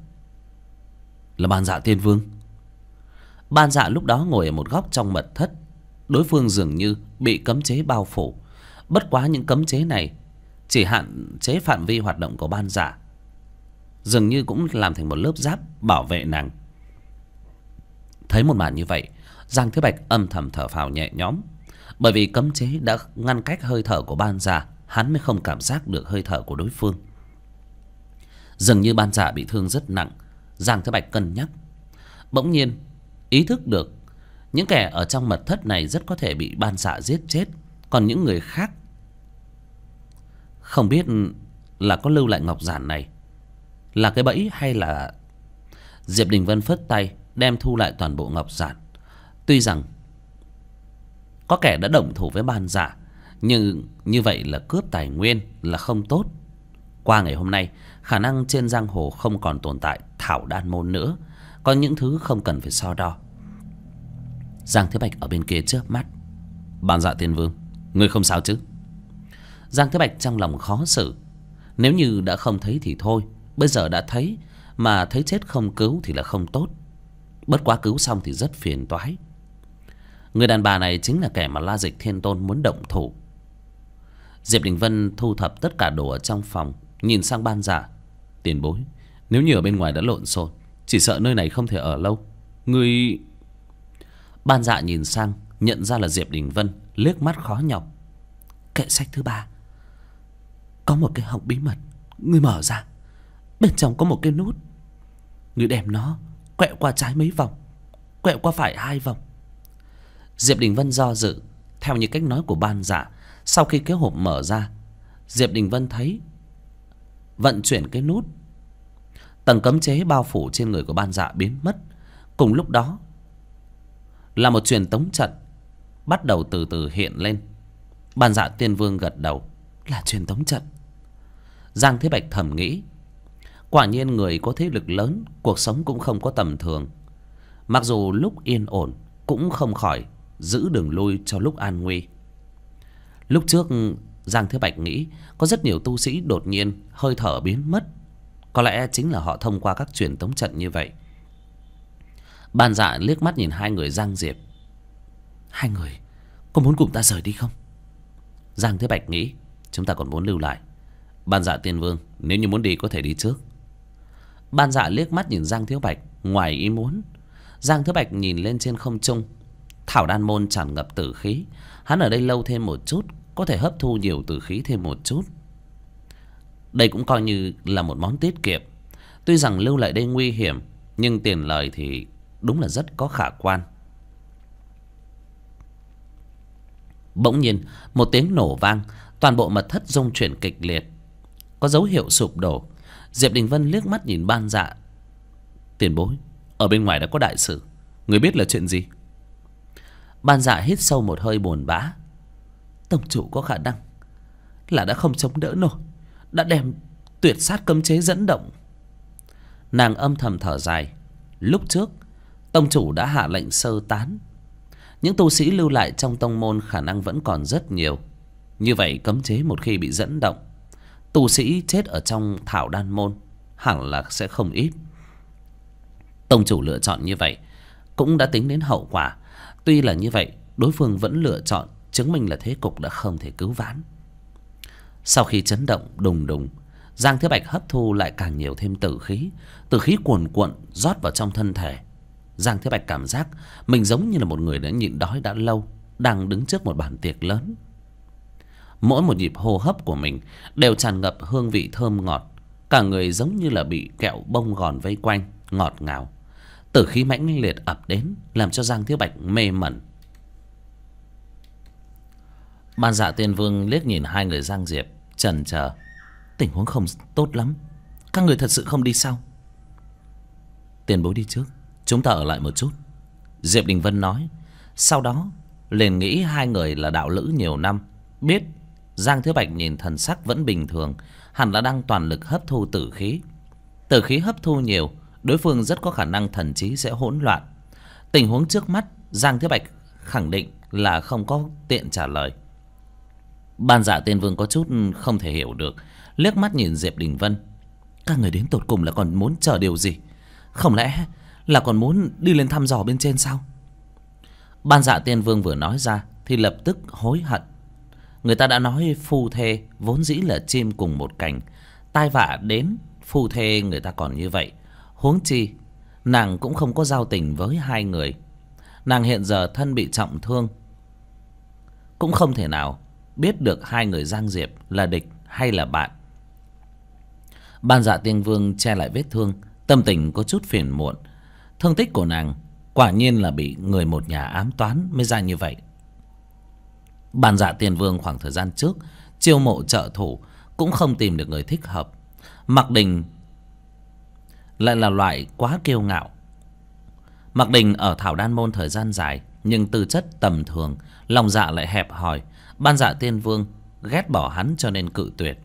là Ban Dạ Tiên Vương. Ban Dạ lúc đó ngồi ở một góc trong mật thất. Đối phương dường như bị cấm chế bao phủ. Bất quá những cấm chế này chỉ hạn chế phạm vi hoạt động của Ban Dạ, dường như cũng làm thành một lớp giáp bảo vệ nàng. Thấy một màn như vậy, Giang Thế Bạch âm thầm thở phào nhẹ nhõm. Bởi vì cấm chế đã ngăn cách hơi thở của Ban Dạ, hắn mới không cảm giác được hơi thở của đối phương. Dường như Ban Dạ bị thương rất nặng. Giang Thế Bạch cân nhắc. Bỗng nhiên ý thức được những kẻ ở trong mật thất này rất có thể bị Ban Dạ giết chết. Còn những người khác không biết là có lưu lại ngọc giản này là cái bẫy hay là... Diệp Đình Vân phất tay đem thu lại toàn bộ ngọc giản. Tuy rằng có kẻ đã động thủ với Ban Dạ, nhưng như vậy là cướp tài nguyên, là không tốt. Qua ngày hôm nay, khả năng trên giang hồ không còn tồn tại Thảo Đan Môn nữa. Có những thứ không cần phải so đo. Giang Thế Bạch ở bên kia chớp mắt. Ban Dạ Tiên Vương, ngươi không sao chứ? Giang Thế Bạch trong lòng khó xử. Nếu như đã không thấy thì thôi, bây giờ đã thấy, mà thấy chết không cứu thì là không tốt. Bất quá cứu xong thì rất phiền toái. Người đàn bà này chính là kẻ mà La Dịch Thiên Tôn muốn động thủ. Diệp Đình Vân thu thập tất cả đồ ở trong phòng, nhìn sang Ban Dạ. Tiền bối, nếu như ở bên ngoài đã lộn xộn, chỉ sợ nơi này không thể ở lâu. Người... Ban Dạ nhìn sang, nhận ra là Diệp Đình Vân, liếc mắt khó nhọc. Kệ sách thứ 3, có một cái hộc bí mật, ngươi mở ra. Bên trong có một cái nút, ngươi đem nó quẹo qua trái mấy vòng, quẹo qua phải 2 vòng. Diệp Đình Vân do dự, theo như cách nói của Ban Dạ. Sau khi cái hộp mở ra, Diệp Đình Vân thấy vận chuyển cái nút, tầng cấm chế bao phủ trên người của Ban Dạ biến mất. Cùng lúc đó là một truyền tống trận bắt đầu từ từ hiện lên. Ban Dạ Tiên Vương gật đầu. Là truyền tống trận. Giang Thế Bạch thầm nghĩ, quả nhiên người có thế lực lớn, cuộc sống cũng không có tầm thường. Mặc dù lúc yên ổn, cũng không khỏi giữ đường lui cho lúc an nguy. Lúc trước Giang Thế Bạch nghĩ có rất nhiều tu sĩ đột nhiên hơi thở biến mất, có lẽ chính là họ thông qua các truyền tống trận như vậy. Ban Dạ liếc mắt nhìn hai người Giang Diệp. Hai người có muốn cùng ta rời đi không? Giang Thế Bạch nghĩ, chúng ta còn muốn lưu lại. Ban Dạ Tiên Vương, nếu như muốn đi có thể đi trước. Ban Dạ liếc mắt nhìn Giang Thế Bạch, ngoài ý muốn. Giang Thế Bạch nhìn lên trên không trung. Thảo Đan Môn tràn ngập tử khí, hắn ở đây lâu thêm một chút có thể hấp thu nhiều tử khí thêm một chút. Đây cũng coi như là một món tiết kiệm. Tuy rằng lưu lại đây nguy hiểm, nhưng tiền lời thì đúng là rất có khả quan. Bỗng nhiên một tiếng nổ vang, toàn bộ mật thất rung chuyển kịch liệt, có dấu hiệu sụp đổ. Diệp Đình Vân liếc mắt nhìn Ban Dạ. Tiền bối, ở bên ngoài đã có đại sự, người biết là chuyện gì? Ban Dạ hít sâu một hơi buồn bã. Tông chủ có khả năng là đã không chống đỡ nổi, đã đem tuyệt sát cấm chế dẫn động. Nàng âm thầm thở dài. Lúc trước tông chủ đã hạ lệnh sơ tán, những tu sĩ lưu lại trong tông môn khả năng vẫn còn rất nhiều. Như vậy cấm chế một khi bị dẫn động, tu sĩ chết ở trong Thảo Đan Môn hẳn là sẽ không ít. Tông chủ lựa chọn như vậy cũng đã tính đến hậu quả. Tuy là như vậy, đối phương vẫn lựa chọn, chứng minh là thế cục đã không thể cứu vãn. Sau khi chấn động đùng đùng, Giang Thế Bạch hấp thu lại càng nhiều thêm tử khí. Tử khí cuồn cuộn rót vào trong thân thể. Giang Thế Bạch cảm giác mình giống như là một người đã nhịn đói đã lâu, đang đứng trước một bàn tiệc lớn. Mỗi một nhịp hô hấp của mình đều tràn ngập hương vị thơm ngọt. Cả người giống như là bị kẹo bông gòn vây quanh, ngọt ngào. Tử khí mãnh liệt ập đến, làm cho Giang Thế Bạch mê mẩn. Ban Dạ Tiên Vương liếc nhìn hai người Giang Diệp, chần chờ. Tình huống không tốt lắm, các người thật sự không đi sao? Tiền bối đi trước, chúng ta ở lại một chút, Diệp Đình Vân nói. Sau đó liền nghĩ hai người là đạo lữ nhiều năm, biết Giang Thế Bạch nhìn thần sắc vẫn bình thường, hẳn là đang toàn lực hấp thu tử khí. Tử khí hấp thu nhiều, đối phương rất có khả năng thần trí sẽ hỗn loạn. Tình huống trước mắt Giang Thế Bạch khẳng định là không có tiện trả lời. Ban Dạ Tiên Vương có chút không thể hiểu được, liếc mắt nhìn Diệp Đình Vân. Các người đến tột cùng là còn muốn chờ điều gì? Không lẽ là còn muốn đi lên thăm dò bên trên sao? Ban Dạ Tiên Vương vừa nói ra thì lập tức hối hận. Người ta đã nói phu thê vốn dĩ là chim cùng một cành, tai vạ đến phu thê người ta còn như vậy. Huống chi nàng cũng không có giao tình với hai người. Nàng hiện giờ thân bị trọng thương, cũng không thể nào biết được hai người Giang Diệp là địch hay là bạn. Ban Dạ Tiên Vương che lại vết thương, tâm tình có chút phiền muộn. Thương tích của nàng quả nhiên là bị người một nhà ám toán mới ra như vậy. Ban Dạ Tiên Vương khoảng thời gian trước chiêu mộ trợ thủ cũng không tìm được người thích hợp. Mạc Đình lại là loại quá kiêu ngạo. Mạc Đình ở Thảo Đan Môn thời gian dài, nhưng tư chất tầm thường, lòng dạ lại hẹp hòi. Ban Dạ Tiên Vương ghét bỏ hắn cho nên cự tuyệt.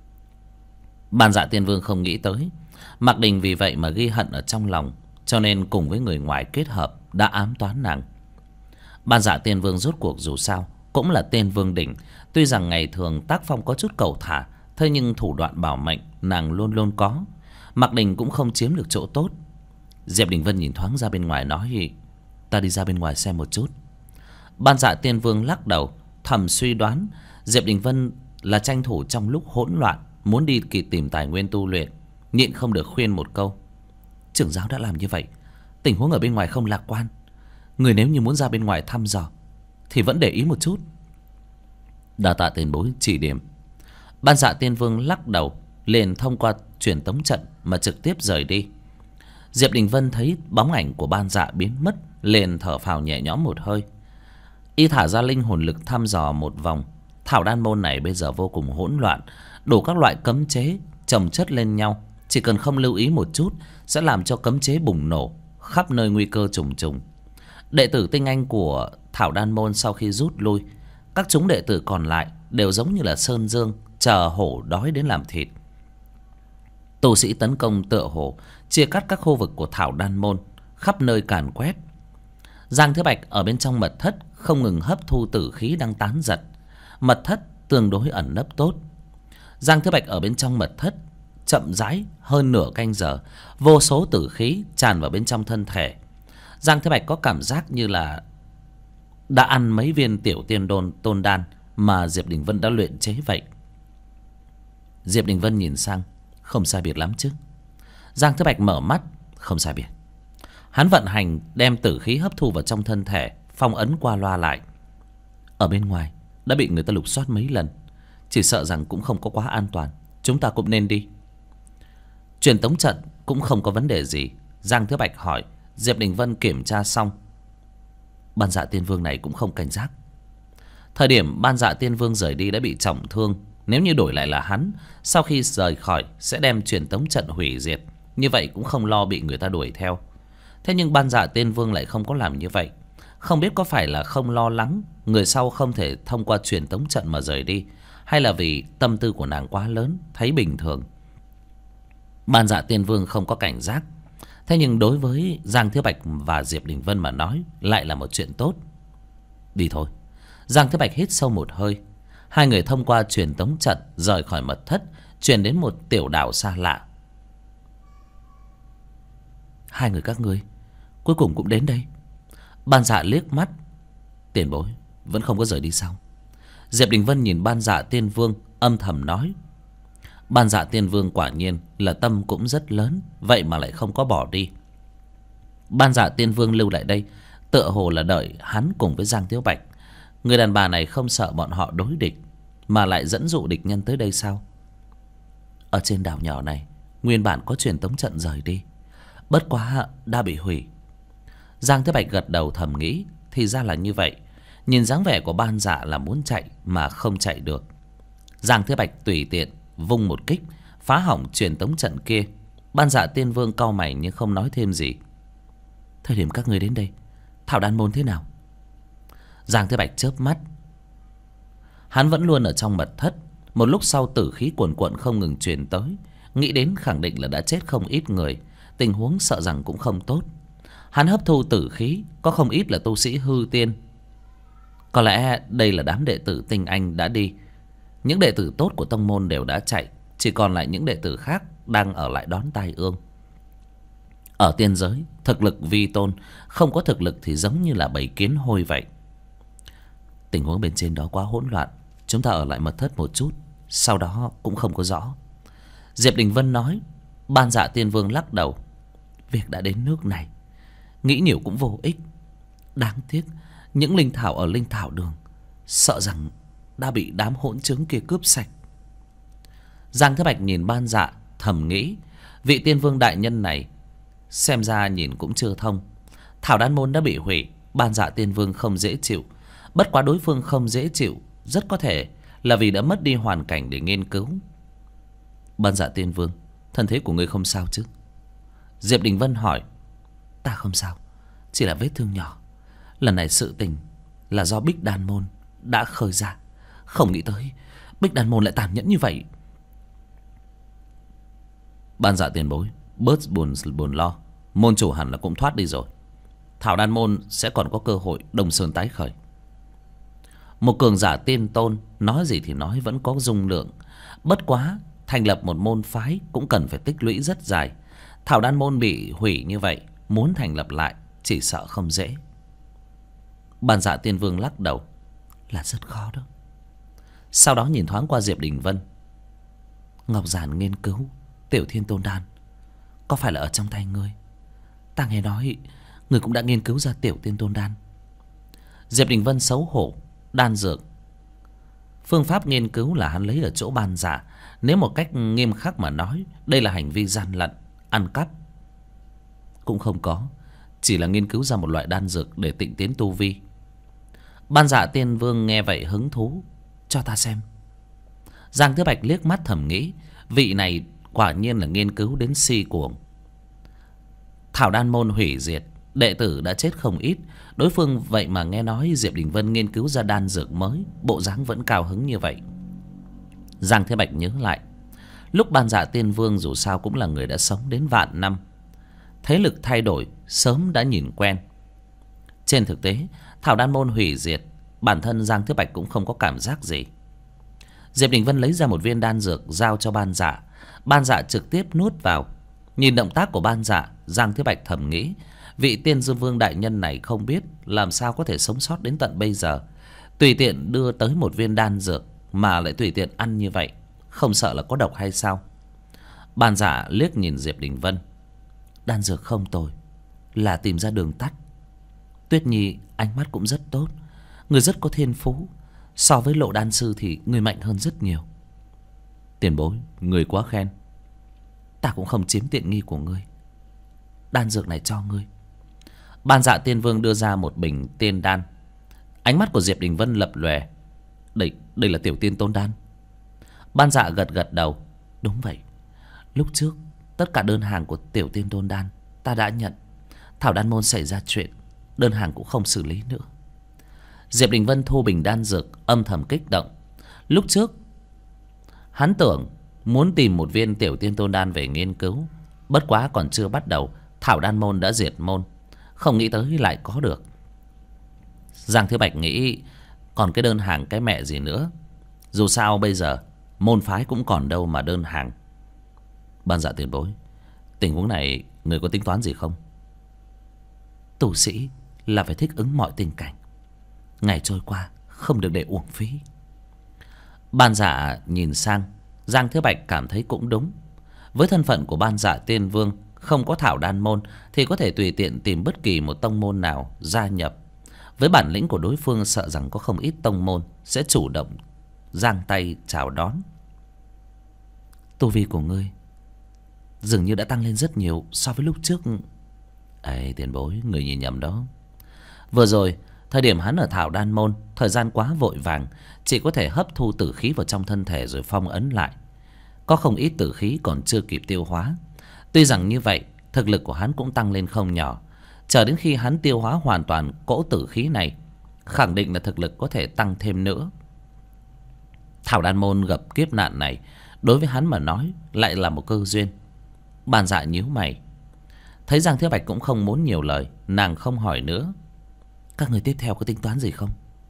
Ban Dạ Tiên Vương không nghĩ tới Mạc Đình vì vậy mà ghi hận ở trong lòng, cho nên cùng với người ngoài kết hợp đã ám toán nàng. Ban Dạ Tiên Vương rốt cuộc dù sao cũng là tên vương đỉnh. Tuy rằng ngày thường tác phong có chút cầu thả, thế nhưng thủ đoạn bảo mệnh nàng luôn luôn có. Mạc Đình cũng không chiếm được chỗ tốt. Diệp Đình Vân nhìn thoáng ra bên ngoài nói, ta đi ra bên ngoài xem một chút. Ban Dạ Tiên Vương lắc đầu, thầm suy đoán Diệp Đình Vân là tranh thủ trong lúc hỗn loạn muốn đi kỳ tìm tài nguyên tu luyện, nhịn không được khuyên một câu. Trưởng giáo đã làm như vậy, tình huống ở bên ngoài không lạc quan. Người nếu như muốn ra bên ngoài thăm dò thì vẫn để ý một chút. Đa tạ tiền bối chỉ điểm. Ban Dạ Tiên Vương lắc đầu, liền thông qua truyền tống trận mà trực tiếp rời đi. Diệp Đình Vân thấy bóng ảnh của Ban Dạ biến mất, liền thở phào nhẹ nhõm một hơi. Y thả ra linh hồn lực thăm dò một vòng. Thảo đan môn này bây giờ vô cùng hỗn loạn, đủ các loại cấm chế chồng chất lên nhau, chỉ cần không lưu ý một chút sẽ làm cho cấm chế bùng nổ, khắp nơi nguy cơ trùng trùng. Đệ tử tinh anh của Thảo đan môn sau khi rút lui, các chúng đệ tử còn lại đều giống như là sơn dương chờ hổ đói đến làm thịt. Tu sĩ tấn công tựa hồ chia cắt các khu vực của Thảo đan môn, khắp nơi càn quét. Giang Thế Bạch ở bên trong mật thất không ngừng hấp thu tử khí đang tán giật. Mật thất tương đối ẩn nấp tốt. Giang Thế Bạch ở bên trong mật thất chậm rãi hơn nửa canh giờ, vô số tử khí tràn vào bên trong thân thể. Giang Thế Bạch có cảm giác như là đã ăn mấy viên tiểu tiên tôn đan mà Diệp Đình Vân đã luyện chế vậy. Diệp Đình Vân nhìn sang, không sai biệt lắm chứ. Giang Thế Bạch mở mắt, không sai biệt. Hắn vận hành đem tử khí hấp thu vào trong thân thể, phong ấn qua loa lại. Ở bên ngoài đã bị người ta lục soát mấy lần, chỉ sợ rằng cũng không có quá an toàn. Chúng ta cũng nên đi. Truyền tống trận cũng không có vấn đề gì, Giang Thế Bạch hỏi. Diệp Đình Vân kiểm tra xong. Ban Dạ Tiên Vương này cũng không cảnh giác. Thời điểm Ban Dạ Tiên Vương rời đi đã bị trọng thương. Nếu như đổi lại là hắn, sau khi rời khỏi sẽ đem truyền tống trận hủy diệt, như vậy cũng không lo bị người ta đuổi theo. Thế nhưng Ban Dạ Tiên Vương lại không có làm như vậy. Không biết có phải là không lo lắng người sau không thể thông qua truyền tống trận mà rời đi, hay là vì tâm tư của nàng quá lớn, thấy bình thường. Ban Dạ Tiên Vương không có cảnh giác. Thế nhưng đối với Giang Thế Bạch và Diệp Đình Vân mà nói lại là một chuyện tốt. Đi thôi. Giang Thế Bạch hít sâu một hơi. Hai người thông qua truyền tống trận rời khỏi mật thất, truyền đến một tiểu đảo xa lạ. Hai người các ngươi cuối cùng cũng đến đây. Ban Dạ liếc mắt. Tiền bối vẫn không có rời đi sao? Diệp Đình Vân nhìn Ban Dạ Tiên Vương âm thầm nói. Ban Dạ Tiên Vương quả nhiên là tâm cũng rất lớn, vậy mà lại không có bỏ đi. Ban Dạ Tiên Vương lưu lại đây tựa hồ là đợi hắn cùng với Giang Thiếu Bạch. Người đàn bà này không sợ bọn họ đối địch, mà lại dẫn dụ địch nhân tới đây sao? Ở trên đảo nhỏ này nguyên bản có truyền tống trận rời đi, bất quá đã bị hủy. Giang Thế Bạch gật đầu thầm nghĩ, thì ra là như vậy. Nhìn dáng vẻ của Ban Dạ là muốn chạy mà không chạy được. Giang Thế Bạch tùy tiện vung một kích phá hỏng truyền tống trận kia. Ban Dạ Tiên Vương cau mày nhưng không nói thêm gì. Thời điểm các ngươi đến đây, Thảo đan môn thế nào? Giang Thế Bạch chớp mắt. Hắn vẫn luôn ở trong mật thất. Một lúc sau tử khí cuồn cuộn không ngừng truyền tới, nghĩ đến khẳng định là đã chết không ít người, tình huống sợ rằng cũng không tốt. Hắn hấp thu tử khí, có không ít là tu sĩ hư tiên. Có lẽ đây là đám đệ tử tinh anh đã đi. Những đệ tử tốt của tông môn đều đã chạy, chỉ còn lại những đệ tử khác đang ở lại đón tai ương. Ở tiên giới, thực lực vi tôn, không có thực lực thì giống như là bầy kiến hôi vậy. Tình huống bên trên đó quá hỗn loạn, chúng ta ở lại mật thất một chút, sau đó cũng không có rõ. Diệp Đình Vân nói. Ban Dạ Tiên Vương lắc đầu. Việc đã đến nước này, nghĩ nhiều cũng vô ích. Đáng tiếc những linh thảo ở linh thảo đường sợ rằng đã bị đám hỗn chứng kia cướp sạch. Giang Thế Bạch nhìn Ban Dạ thầm nghĩ, vị tiên vương đại nhân này xem ra nhìn cũng chưa thông. Thảo đan môn đã bị hủy, Ban Dạ Tiên Vương không dễ chịu. Bất quá đối phương không dễ chịu rất có thể là vì đã mất đi hoàn cảnh để nghiên cứu. Ban Dạ Tiên Vương, thân thế của ngươi không sao chứ? Diệp Đình Vân hỏi. Ta không sao, chỉ là vết thương nhỏ. Lần này sự tình là do Bích Đan môn đã khơi ra. Không nghĩ tới Bích Đan môn lại tàn nhẫn như vậy. Ban Dạ tiền bối, bớt buồn lo. Môn chủ hẳn là cũng thoát đi rồi. Thảo đan môn sẽ còn có cơ hội Đông Sơn tái khởi. Một cường giả tiên tôn nói gì thì nói vẫn có dung lượng. Bất quá thành lập một môn phái cũng cần phải tích lũy rất dài. Thảo đan môn bị hủy như vậy, muốn thành lập lại chỉ sợ không dễ. Ban Dạ Tiên Vương lắc đầu. Là rất khó đó. Sau đó nhìn thoáng qua Diệp Đình Vân. Ngọc giản nghiên cứu Tiểu Thiên Tôn Đan có phải là ở trong tay ngươi? Ta nghe nói ngươi cũng đã nghiên cứu ra Tiểu Thiên Tôn Đan. Diệp Đình Vân xấu hổ. Đan dược, phương pháp nghiên cứu là hắn lấy ở chỗ Ban Dạ. Nếu một cách nghiêm khắc mà nói, đây là hành vi gian lận, ăn cắp. Cũng không có, chỉ là nghiên cứu ra một loại đan dược để tịnh tiến tu vi. Ban Dạ Tiên Vương nghe vậy hứng thú. Cho ta xem. Giang Thứ Bạch liếc mắt thầm nghĩ, vị này quả nhiên là nghiên cứu đến si cuồng. Thảo đan môn hủy diệt, đệ tử đã chết không ít. Đối phương vậy mà nghe nói Diệp Đình Vân nghiên cứu ra đan dược mới, bộ dáng vẫn cao hứng như vậy. Giang Thế Bạch nhớ lại, lúc Ban Dạ Tiên Vương dù sao cũng là người đã sống đến vạn năm, thế lực thay đổi sớm đã nhìn quen. Trên thực tế, Thảo đan môn hủy diệt, bản thân Giang Thế Bạch cũng không có cảm giác gì. Diệp Đình Vân lấy ra một viên đan dược giao cho Ban Dạ. Ban Dạ trực tiếp nuốt vào. Nhìn động tác của Ban Dạ, Giang Thế Bạch thầm nghĩ, vị Tiên Dương Vương đại nhân này không biết làm sao có thể sống sót đến tận bây giờ. Tùy tiện đưa tới một viên đan dược mà lại tùy tiện ăn như vậy, không sợ là có độc hay sao? Ban Dạ liếc nhìn Diệp Đình Vân. Đan dược không tồi, là tìm ra đường tắt. Tuyết Nhi ánh mắt cũng rất tốt, người rất có thiên phú. So với Lộ đan sư thì người mạnh hơn rất nhiều. Tiền bối, người quá khen. Ta cũng không chiếm tiện nghi của ngươi. Đan dược này cho ngươi. Ban Dạ Tiên Vương đưa ra một bình tiên đan. Ánh mắt của Diệp Đình Vân lập lòe. Đây là Tiểu Tiên Tôn Đan. Ban Dạ gật gật đầu. Đúng vậy, lúc trước tất cả đơn hàng của Tiểu Tiên Tôn Đan ta đã nhận. Thảo đan môn xảy ra chuyện, đơn hàng cũng không xử lý nữa. Diệp Đình Vân thu bình đan dược, âm thầm kích động. Lúc trước hắn tưởng muốn tìm một viên Tiểu Tiên Tôn Đan về nghiên cứu, bất quá còn chưa bắt đầu, Thảo đan môn đã diệt môn. Không nghĩ tới lại có được. Giang Thế Bạch nghĩ, còn cái đơn hàng cái mẹ gì nữa. Dù sao bây giờ môn phái cũng còn đâu mà đơn hàng. Ban Dạ tiền bối, tình huống này người có tính toán gì không? Tu sĩ là phải thích ứng mọi tình cảnh, ngày trôi qua không được để uổng phí. Ban Dạ nhìn sang Giang Thế Bạch, cảm thấy cũng đúng. Với thân phận của Ban Dạ Tiên Vương, không có Thảo đan môn thì có thể tùy tiện tìm bất kỳ một tông môn nào gia nhập. Với bản lĩnh của đối phương, sợ rằng có không ít tông môn sẽ chủ động giang tay chào đón. Tu vi của ngươi dường như đã tăng lên rất nhiều so với lúc trước. Ấy tiền bối, người nhìn nhầm đó. Vừa rồi thời điểm hắn ở Thảo đan môn, thời gian quá vội vàng, chỉ có thể hấp thu tử khí vào trong thân thể rồi phong ấn lại. Có không ít tử khí còn chưa kịp tiêu hóa. Tuy rằng như vậy, thực lực của hắn cũng tăng lên không nhỏ. Chờ đến khi hắn tiêu hóa hoàn toàn cỗ tử khí này, khẳng định là thực lực có thể tăng thêm nữa. Thảo đan môn gặp kiếp nạn này, đối với hắn mà nói lại là một cơ duyên. Ban Dạ nhíu mày. Thấy Giang Thế Bạch cũng không muốn nhiều lời, nàng không hỏi nữa. Các người tiếp theo có tính toán gì không?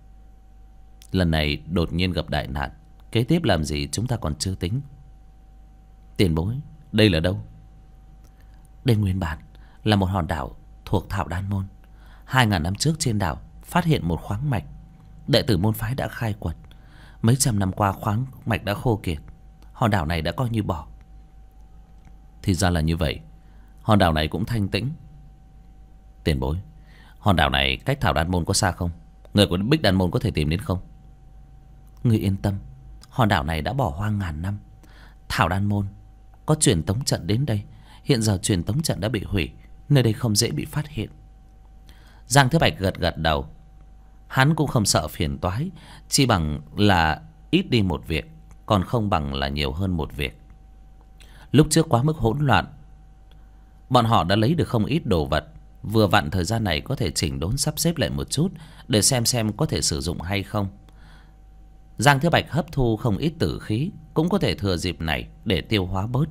Lần này đột nhiên gặp đại nạn, kế tiếp làm gì chúng ta còn chưa tính. Tiền bối, đây là đâu? Đây nguyên bản là một hòn đảo thuộc Thảo đan môn. 2000 năm trước trên đảo phát hiện một khoáng mạch. Đệ tử môn phái đã khai quật. Mấy trăm năm qua khoáng mạch đã khô kiệt, hòn đảo này đã coi như bỏ. Thì ra là như vậy. Hòn đảo này cũng thanh tĩnh. Tiền bối, hòn đảo này cách Thảo đan môn có xa không? Người của Bích đan môn có thể tìm đến không? Ngươi yên tâm, hòn đảo này đã bỏ hoang ngàn năm. Thảo đan môn có truyền tống trận đến đây. Hiện giờ truyền tống trận đã bị hủy, nơi đây không dễ bị phát hiện. Giang Thế Bạch gật gật đầu. Hắn cũng không sợ phiền toái, chỉ bằng là ít đi một việc, còn không bằng là nhiều hơn một việc. Lúc trước quá mức hỗn loạn, bọn họ đã lấy được không ít đồ vật. Vừa vặn thời gian này có thể chỉnh đốn sắp xếp lại một chút, để xem có thể sử dụng hay không. Giang Thế Bạch hấp thu không ít tử khí, cũng có thể thừa dịp này để tiêu hóa bớt.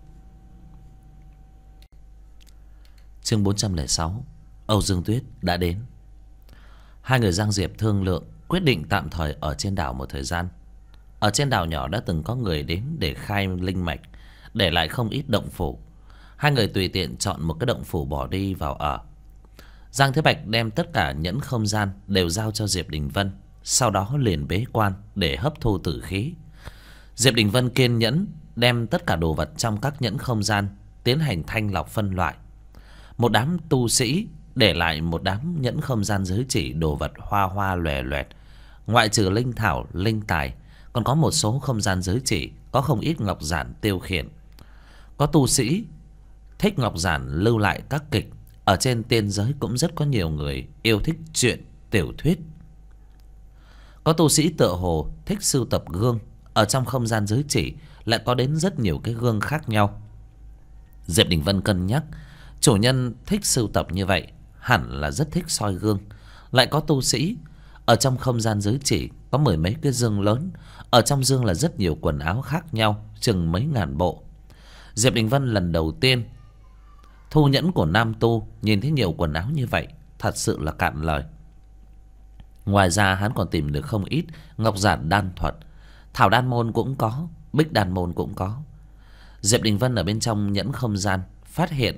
Chương 406, Âu Dương Tuyết đã đến. Hai người Giang Diệp thương lượng, quyết định tạm thời ở trên đảo một thời gian. Ở trên đảo nhỏ đã từng có người đến để khai linh mạch, để lại không ít động phủ. Hai người tùy tiện chọn một cái động phủ bỏ đi vào ở. Giang Thế Bạch đem tất cả nhẫn không gian đều giao cho Diệp Đình Vân, sau đó liền bế quan để hấp thu tử khí. Diệp Đình Vân kiên nhẫn đem tất cả đồ vật trong các nhẫn không gian tiến hành thanh lọc phân loại. Một đám tu sĩ để lại một đám nhẫn không gian giới chỉ đồ vật hoa hoa lòe loẹt. Ngoại trừ linh thảo, linh tài, còn có một số không gian giới chỉ có không ít ngọc giản tiêu khiển. Có tu sĩ thích ngọc giản lưu lại các kịch. Ở trên tiên giới cũng rất có nhiều người yêu thích truyện tiểu thuyết. Có tu sĩ tựa hồ thích sưu tập gương. Ở trong không gian giới chỉ lại có đến rất nhiều cái gương khác nhau. Diệp Đình Vân cân nhắc, chủ nhân thích sưu tập như vậy hẳn là rất thích soi gương. Lại có tu sĩ ở trong không gian giới chỉ có mười mấy cái dương lớn. Ở trong dương là rất nhiều quần áo khác nhau, chừng mấy ngàn bộ. Diệp Đình Vân lần đầu tiên thu nhẫn của nam tu, nhìn thấy nhiều quần áo như vậy thật sự là cạn lời. Ngoài ra hắn còn tìm được không ít ngọc giản đan thuật. Thảo đan môn cũng có, bích đan môn cũng có. Diệp Đình Vân ở bên trong nhẫn không gian phát hiện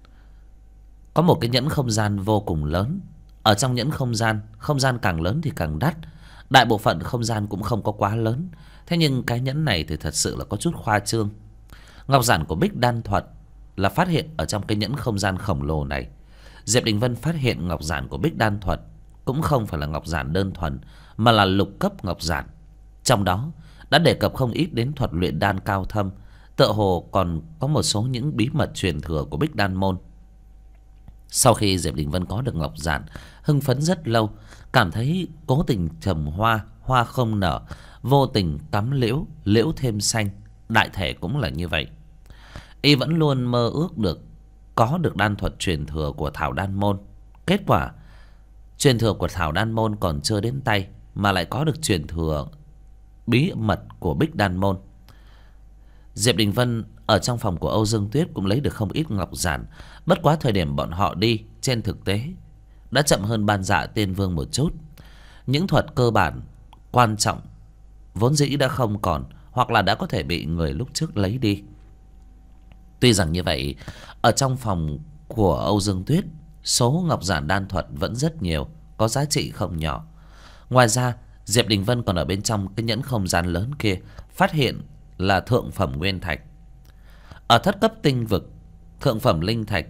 có một cái nhẫn không gian vô cùng lớn. Ở trong nhẫn không gian càng lớn thì càng đắt. Đại bộ phận không gian cũng không có quá lớn. Thế nhưng cái nhẫn này thì thật sự là có chút khoa trương. Ngọc giản của bích đan thuật là phát hiện ở trong cái nhẫn không gian khổng lồ này. Diệp Đình Vân phát hiện ngọc giản của bích đan thuật cũng không phải là ngọc giản đơn thuần, mà là lục cấp ngọc giản. Trong đó đã đề cập không ít đến thuật luyện đan cao thâm. Tựa hồ còn có một số những bí mật truyền thừa của bích đan môn. Sau khi Diệp Đình Vân có được ngọc giản, hưng phấn rất lâu, cảm thấy cố tình trồng hoa, hoa không nở, vô tình cắm liễu, liễu thêm xanh. Đại thể cũng là như vậy. Y vẫn luôn mơ ước được có được đan thuật truyền thừa của Thảo Đan môn. Kết quả truyền thừa của Thảo Đan môn còn chưa đến tay, mà lại có được truyền thừa bí mật của bích đan môn. Diệp Đình Vân ở trong phòng của Âu Dương Tuyết cũng lấy được không ít ngọc giản. Bất quá thời điểm bọn họ đi, trên thực tế đã chậm hơn Ban Dạ Tiên Vương một chút. Những thuật cơ bản quan trọng vốn dĩ đã không còn, hoặc là đã có thể bị người lúc trước lấy đi. Tuy rằng như vậy, ở trong phòng của Âu Dương Tuyết, số ngọc giản đan thuật vẫn rất nhiều, có giá trị không nhỏ. Ngoài ra, Diệp Đình Vân còn ở bên trong cái nhẫn không gian lớn kia phát hiện là thượng phẩm nguyên thạch. Ở thất cấp tinh vực, thượng phẩm linh thạch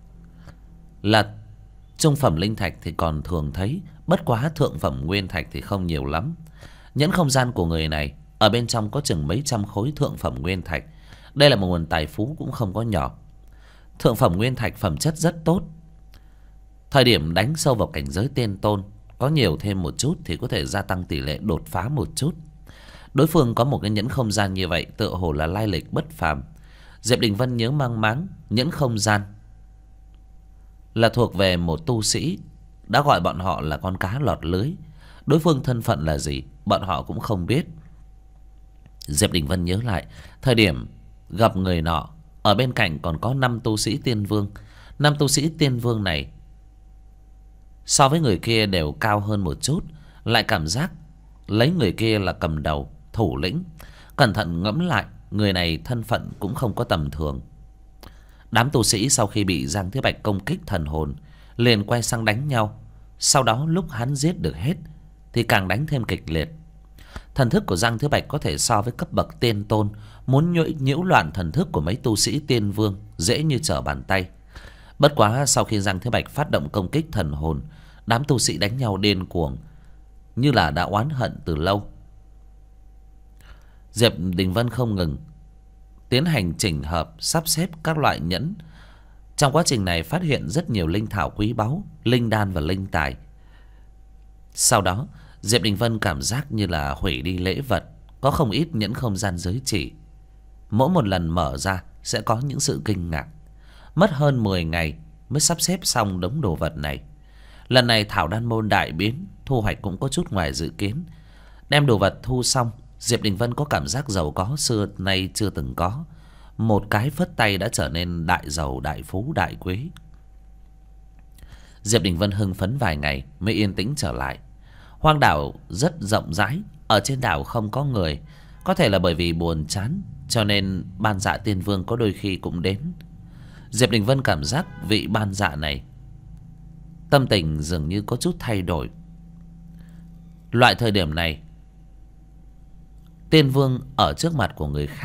là trung phẩm linh thạch thì còn thường thấy, bất quá thượng phẩm nguyên thạch thì không nhiều lắm. Nhẫn không gian của người này ở bên trong có chừng mấy trăm khối thượng phẩm nguyên thạch. Đây là một nguồn tài phú cũng không có nhỏ. Thượng phẩm nguyên thạch phẩm chất rất tốt. Thời điểm đánh sâu vào cảnh giới tiên tôn, có nhiều thêm một chút thì có thể gia tăng tỷ lệ đột phá một chút. Đối phương có một cái nhẫn không gian như vậy, tựa hồ là lai lịch bất phàm. Diệp Đình Vân nhớ mang máng, nhẫn không gian là thuộc về một tu sĩ, đã gọi bọn họ là con cá lọt lưới. Đối phương thân phận là gì, bọn họ cũng không biết. Diệp Đình Vân nhớ lại, thời điểm gặp người nọ, ở bên cạnh còn có 5 tu sĩ tiên vương. 5 tu sĩ tiên vương này so với người kia đều cao hơn một chút, lại cảm giác lấy người kia là cầm đầu, thủ lĩnh. Cẩn thận ngẫm lại, người này thân phận cũng không có tầm thường. Đám tu sĩ sau khi bị Giang Thế Bạch công kích thần hồn, liền quay sang đánh nhau. Sau đó lúc hắn giết được hết thì càng đánh thêm kịch liệt. Thần thức của Giang Thế Bạch có thể so với cấp bậc tiên tôn. Muốn nhiễu loạn thần thức của mấy tu sĩ tiên vương dễ như trở bàn tay. Bất quá sau khi Giang Thế Bạch phát động công kích thần hồn, đám tu sĩ đánh nhau điên cuồng, như là đã oán hận từ lâu. Diệp Đình Vân không ngừng tiến hành chỉnh hợp, sắp xếp các loại nhẫn. Trong quá trình này phát hiện rất nhiều linh thảo quý báu, linh đan và linh tài. Sau đó Diệp Đình Vân cảm giác như là hủy đi lễ vật. Có không ít nhẫn không gian giới chỉ, mỗi một lần mở ra sẽ có những sự kinh ngạc. Mất hơn 10 ngày mới sắp xếp xong đống đồ vật này. Lần này Thảo Đan môn đại biến, thu hoạch cũng có chút ngoài dự kiến. Đem đồ vật thu xong, Diệp Đình Vân có cảm giác giàu có xưa nay chưa từng có. Một cái phất tay đã trở nên đại giàu, đại phú, đại quý. Diệp Đình Vân hưng phấn vài ngày mới yên tĩnh trở lại. Hoang đảo rất rộng rãi, ở trên đảo không có người. Có thể là bởi vì buồn chán, cho nên Ban Dạ Tiên Vương có đôi khi cũng đến. Diệp Đình Vân cảm giác vị Ban Dạ này tâm tình dường như có chút thay đổi. Loại thời điểm này, Tiên Vương ở trước mặt của người khác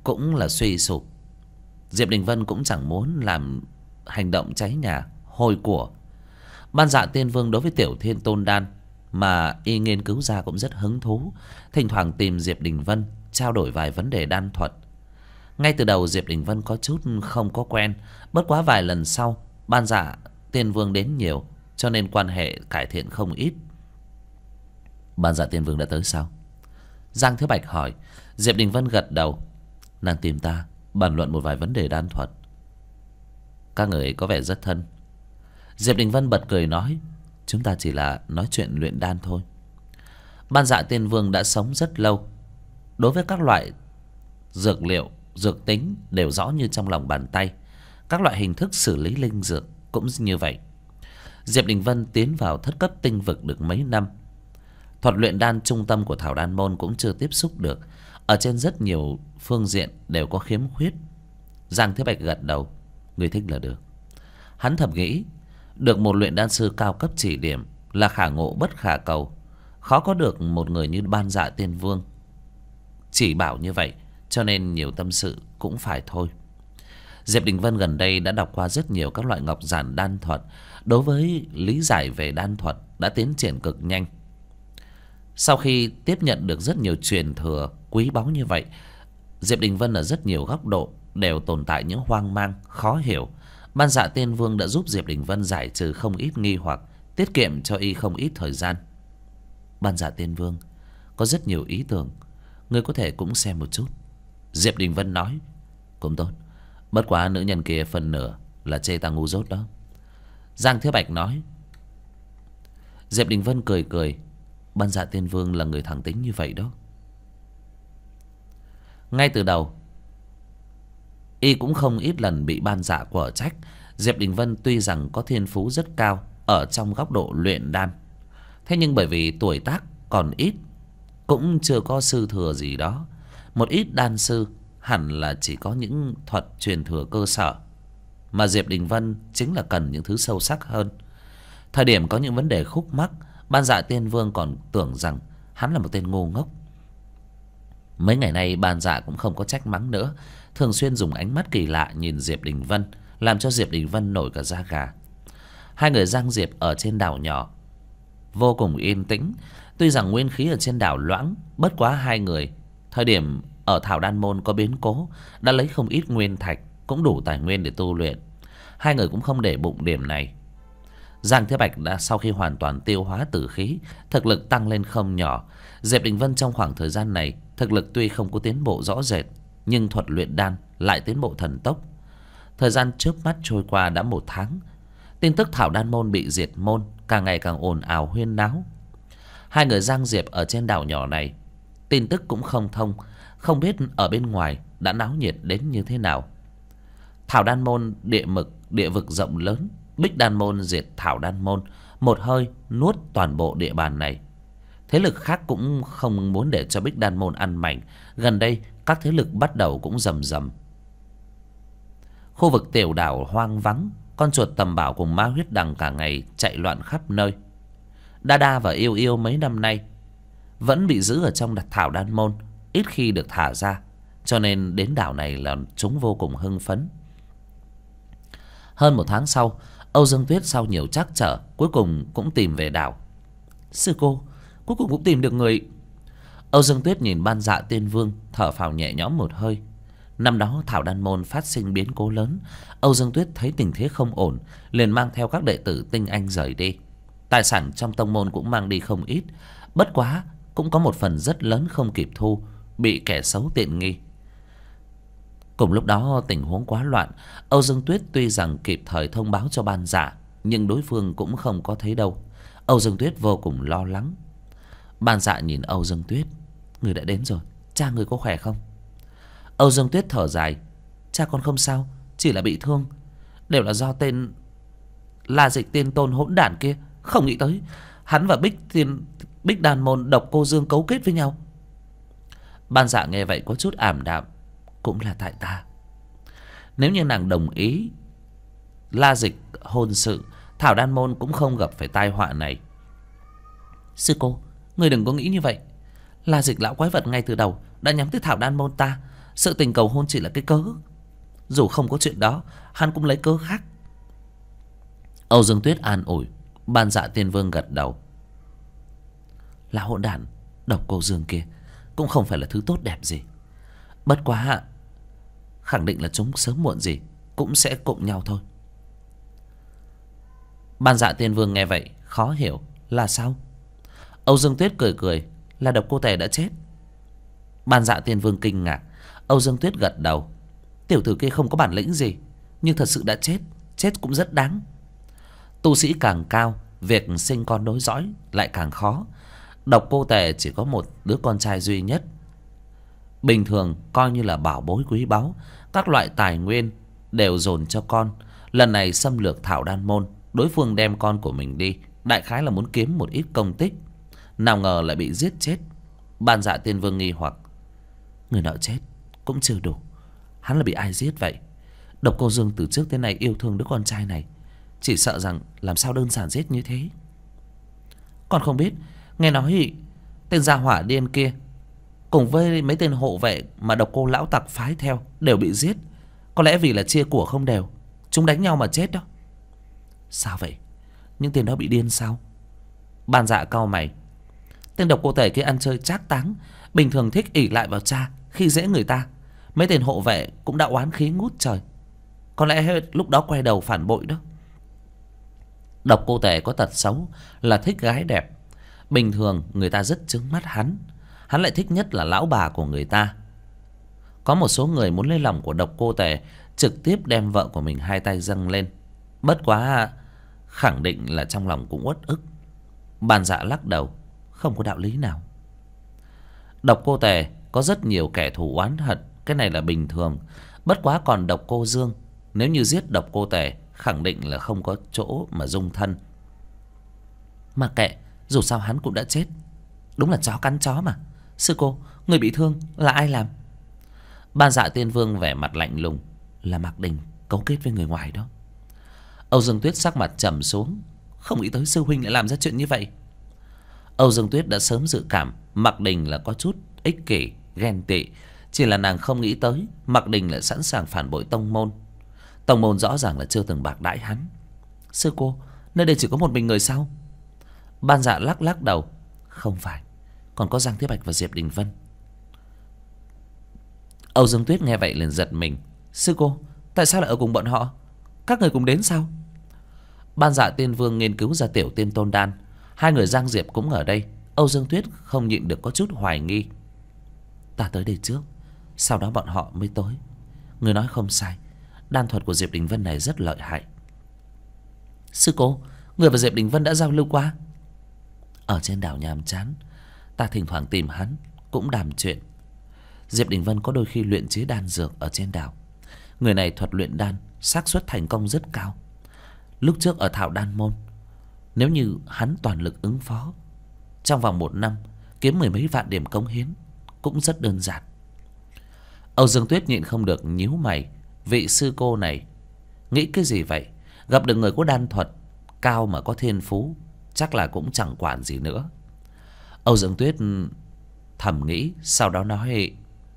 cũng là suy sụp. Diệp Đình Vân cũng chẳng muốn làm hành động cháy nhà hôi của. Ban Dạ Tiên Vương đối với Tiểu Thiên Tôn Đan mà y nghiên cứu ra cũng rất hứng thú, thỉnh thoảng tìm Diệp Đình Vân trao đổi vài vấn đề đan thuật. Ngay từ đầu Diệp Đình Vân có chút không có quen, bất quá vài lần sau Ban Dạ Tiên Vương đến nhiều, cho nên quan hệ cải thiện không ít. Ban Dạ Tiên Vương đã tới sao? Giang Thiếu Bạch hỏi. Diệp Đình Vân gật đầu. Nàng tìm ta bàn luận một vài vấn đề đan thuật. Các người có vẻ rất thân. Diệp Đình Vân bật cười nói, chúng ta chỉ là nói chuyện luyện đan thôi. Ban Dạ Tiên Vương đã sống rất lâu, đối với các loại dược liệu, dược tính đều rõ như trong lòng bàn tay. Các loại hình thức xử lý linh dược cũng như vậy. Diệp Đình Vân tiến vào thất cấp tinh vực được mấy năm, thuật luyện đan trung tâm của Thảo Đan Môn cũng chưa tiếp xúc được. Ở trên rất nhiều phương diện đều có khiếm khuyết. Giang Thế Bạch gật đầu. Người thích là được. Hắn thầm nghĩ, được một luyện đan sư cao cấp chỉ điểm là khả ngộ bất khả cầu. Khó có được một người như Ban Dạ Tiên Vương chỉ bảo như vậy, cho nên nhiều tâm sự cũng phải thôi. Diệp Đình Vân gần đây đã đọc qua rất nhiều các loại ngọc giản đan thuật, đối với lý giải về đan thuật đã tiến triển cực nhanh. Sau khi tiếp nhận được rất nhiều truyền thừa quý báu như vậy, Diệp Đình Vân ở rất nhiều góc độ đều tồn tại những hoang mang, khó hiểu. Ban Dạ Tiên Vương đã giúp Diệp Đình Vân giải trừ không ít nghi hoặc, tiết kiệm cho y không ít thời gian. Ban Dạ Tiên Vương có rất nhiều ý tưởng, ngươi có thể cũng xem một chút. Diệp Đình Vân nói. Cũng tốt, bất quá nữ nhân kia phần nửa là chê ta ngu dốt đó. Giang Thiếu Bạch nói. Diệp Đình Vân cười cười. Ban Dạ Tiên Vương là người thẳng tính như vậy đó. Ngay từ đầu y cũng không ít lần bị Ban Dạ quở trách. Diệp Đình Vân tuy rằng có thiên phú rất cao ở trong góc độ luyện đan, thế nhưng bởi vì tuổi tác còn ít, cũng chưa có sư thừa gì đó. Một ít đan sư hẳn là chỉ có những thuật truyền thừa cơ sở, mà Diệp Đình Vân chính là cần những thứ sâu sắc hơn. Thời điểm có những vấn đề khúc mắc, Ban Dạ Tiên Vương còn tưởng rằng hắn là một tên ngu ngốc. Mấy ngày nay Ban Dạ cũng không có trách mắng nữa, thường xuyên dùng ánh mắt kỳ lạ nhìn Diệp Đình Vân, làm cho Diệp Đình Vân nổi cả da gà. Hai người Giang Diệp ở trên đảo nhỏ vô cùng yên tĩnh. Tuy rằng nguyên khí ở trên đảo loãng, bất quá hai người thời điểm ở Thảo Đan Môn có biến cố, đã lấy không ít nguyên thạch, cũng đủ tài nguyên để tu luyện. Hai người cũng không để bụng điểm này. Giang Thế Bạch đã sau khi hoàn toàn tiêu hóa tử khí, thực lực tăng lên không nhỏ. Diệp Đình Vân trong khoảng thời gian này, thực lực tuy không có tiến bộ rõ rệt, nhưng thuật luyện đan lại tiến bộ thần tốc. Thời gian chớp mắt trôi qua đã 1 tháng. Tin tức Thảo Đan Môn bị diệt môn càng ngày càng ồn ào huyên náo. Hai người Giang Diệp ở trên đảo nhỏ này, tin tức cũng không thông, không biết ở bên ngoài đã náo nhiệt đến như thế nào. Thảo Đan Môn địa vực rộng lớn, Bích Đan Môn diệt Thảo Đan Môn, một hơi nuốt toàn bộ địa bàn này. Thế lực khác cũng không muốn để cho Bích Đan Môn ăn mảnh. Gần đây các thế lực bắt đầu cũng rầm rầm. Khu vực tiểu đảo hoang vắng, con chuột tầm bảo cùng ma huyết đằng cả ngày chạy loạn khắp nơi. Đa Đa và Yêu Yêu mấy năm nay vẫn bị giữ ở trong Thảo Đan Môn, ít khi được thả ra, cho nên đến đảo này là chúng vô cùng hưng phấn. Hơn 1 tháng sau, Âu Dương Tuyết sau nhiều trắc trở cuối cùng cũng tìm về đảo. Sư cô, cuối cùng cũng tìm được người. Âu Dương Tuyết nhìn Ban Dạ Tiên Vương, thở phào nhẹ nhõm một hơi. Năm đó Thảo Đan Môn phát sinh biến cố lớn, Âu Dương Tuyết thấy tình thế không ổn, liền mang theo các đệ tử tinh anh rời đi. Tài sản trong tông môn cũng mang đi không ít, bất quá cũng có một phần rất lớn không kịp thu, bị kẻ xấu tiện nghi. Cùng lúc đó tình huống quá loạn, Âu Dương Tuyết tuy rằng kịp thời thông báo cho Ban Dạ, nhưng đối phương cũng không có thấy đâu. Âu Dương Tuyết vô cùng lo lắng. Ban Dạ nhìn Âu Dương Tuyết. Người đã đến rồi, cha người có khỏe không? Âu Dương Tuyết thở dài. Cha con không sao, chỉ là bị thương. Đều là do tên La Dịch Tiên Tôn hỗn đản kia. Không nghĩ tới hắn và Bích Đan Môn Độc Cô Dương cấu kết với nhau. Ban Dạ nghe vậy có chút ảm đạm. Cũng là tại ta. Nếu như nàng đồng ý La Dịch hôn sự, Thảo Đan Môn cũng không gặp phải tai họa này. Sư cô, người đừng có nghĩ như vậy. La Dịch lão quái vật ngay từ đầu đã nhắm tới Thảo Đan Môn ta, Sự tình cầu hôn chỉ là cái cớ. Dù không có chuyện đó, hắn cũng lấy cớ khác. Âu Dương Tuyết an ủi. Ban Dạ Tiên Vương gật đầu. Là hỗn đản độc cô Dương kia cũng không phải là thứ tốt đẹp gì. Bất quá khẳng định là chúng sớm muộn gì cũng sẽ cùng nhau thôi. Ban Dạ Tiên Vương nghe vậy khó hiểu. Là sao? Âu Dương Tuyết cười cười. Là độc cô tề đã chết. Ban Dạ Tiên Vương kinh ngạc. Âu Dương Tuyết gật đầu. Tiểu tử kia không có bản lĩnh gì, nhưng thật sự đã chết. Chết cũng rất đáng. Tu sĩ càng cao, việc sinh con nối dõi lại càng khó. Độc cô tề chỉ có một đứa con trai duy nhất, bình thường coi như là bảo bối quý báu. Các loại tài nguyên đều dồn cho con. Lần này xâm lược Thảo Đan Môn, đối phương đem con của mình đi, đại khái là muốn kiếm một ít công tích. Nào ngờ lại bị giết chết. Ban Dạ Tiên Vương nghi hoặc. Người nợ chết cũng chưa đủ, hắn là bị ai giết vậy? Độc cô Dương từ trước tới nay yêu thương đứa con trai này, chỉ sợ rằng làm sao đơn giản giết như thế. Còn không biết. Nghe nói tên gia hỏa điên kia cùng với mấy tên hộ vệ mà độc cô lão tặc phái theo đều bị giết. Có lẽ vì là chia của không đều, chúng đánh nhau mà chết đó. Sao vậy? Những tên đó bị điên sao? Ban Dạ cau mày. Tên độc cô tể kia ăn chơi trác táng, bình thường thích ỷ lại vào cha, khi dễ người ta. Mấy tên hộ vệ cũng đã oán khí ngút trời. Có lẽ lúc đó quay đầu phản bội đó. Độc cô tể có tật xấu là thích gái đẹp. Bình thường người ta rất trứng mắt hắn. Hắn lại thích nhất là lão bà của người ta. Có một số người muốn lấy lòng của độc cô tể, trực tiếp đem vợ của mình hai tay dâng lên. Bất quá khẳng định là trong lòng cũng uất ức. Ban Dạ lắc đầu. Không có đạo lý nào. Độc cô tể có rất nhiều kẻ thù oán hận, cái này là bình thường. Bất quá còn độc cô Dương, nếu như giết độc cô tể, khẳng định là không có chỗ mà dung thân. Mà kệ, dù sao hắn cũng đã chết. Đúng là chó cắn chó mà. Sư cô, người bị thương là ai làm? Ban Dạ Tiên Vương vẻ mặt lạnh lùng. Là Mạc Đình cấu kết với người ngoài đó. Âu Dương Tuyết sắc mặt trầm xuống. Không nghĩ tới sư huynh lại làm ra chuyện như vậy. Âu Dương Tuyết đã sớm dự cảm Mạc Đình là có chút ích kỷ, ghen tị. Chỉ là nàng không nghĩ tới Mạc Đình lại sẵn sàng phản bội tông môn. Tông môn rõ ràng là chưa từng bạc đãi hắn. Sư cô, nơi đây chỉ có một mình người sao? Ban Dạ lắc lắc đầu. Không phải, còn có Giang Thế Bạch và Diệp Đình Vân. Âu Dương Tuyết nghe vậy liền giật mình. Sư cô, tại sao lại ở cùng bọn họ? Các người cùng đến sao? Ban Dạ Tiên Vương nghiên cứu ra Tiểu Tiên Tôn Đan. Hai người Giang Diệp cũng ở đây. Âu Dương Tuyết không nhịn được có chút hoài nghi. Ta tới đây trước, sau đó bọn họ mới tới. Người nói không sai, đan thuật của Diệp Đình Vân này rất lợi hại. Sư cô, người và Diệp Đình Vân đã giao lưu qua? Ở trên đảo nhàm chán, ta thỉnh thoảng tìm hắn, cũng đàm chuyện. Diệp Đình Vân có đôi khi luyện chế đan dược ở trên đảo. Người này thuật luyện đan, xác suất thành công rất cao. Lúc trước ở Thảo Đan Môn, nếu như hắn toàn lực ứng phó, trong vòng 1 năm kiếm 10 mấy vạn điểm cống hiến cũng rất đơn giản. Âu Dương Tuyết nhịn không được nhíu mày. Vị sư cô này nghĩ cái gì vậy? Gặp được người có đan thuật cao mà có thiên phú, chắc là cũng chẳng quản gì nữa. Âu Dương Tuyết thầm nghĩ, sau đó nói.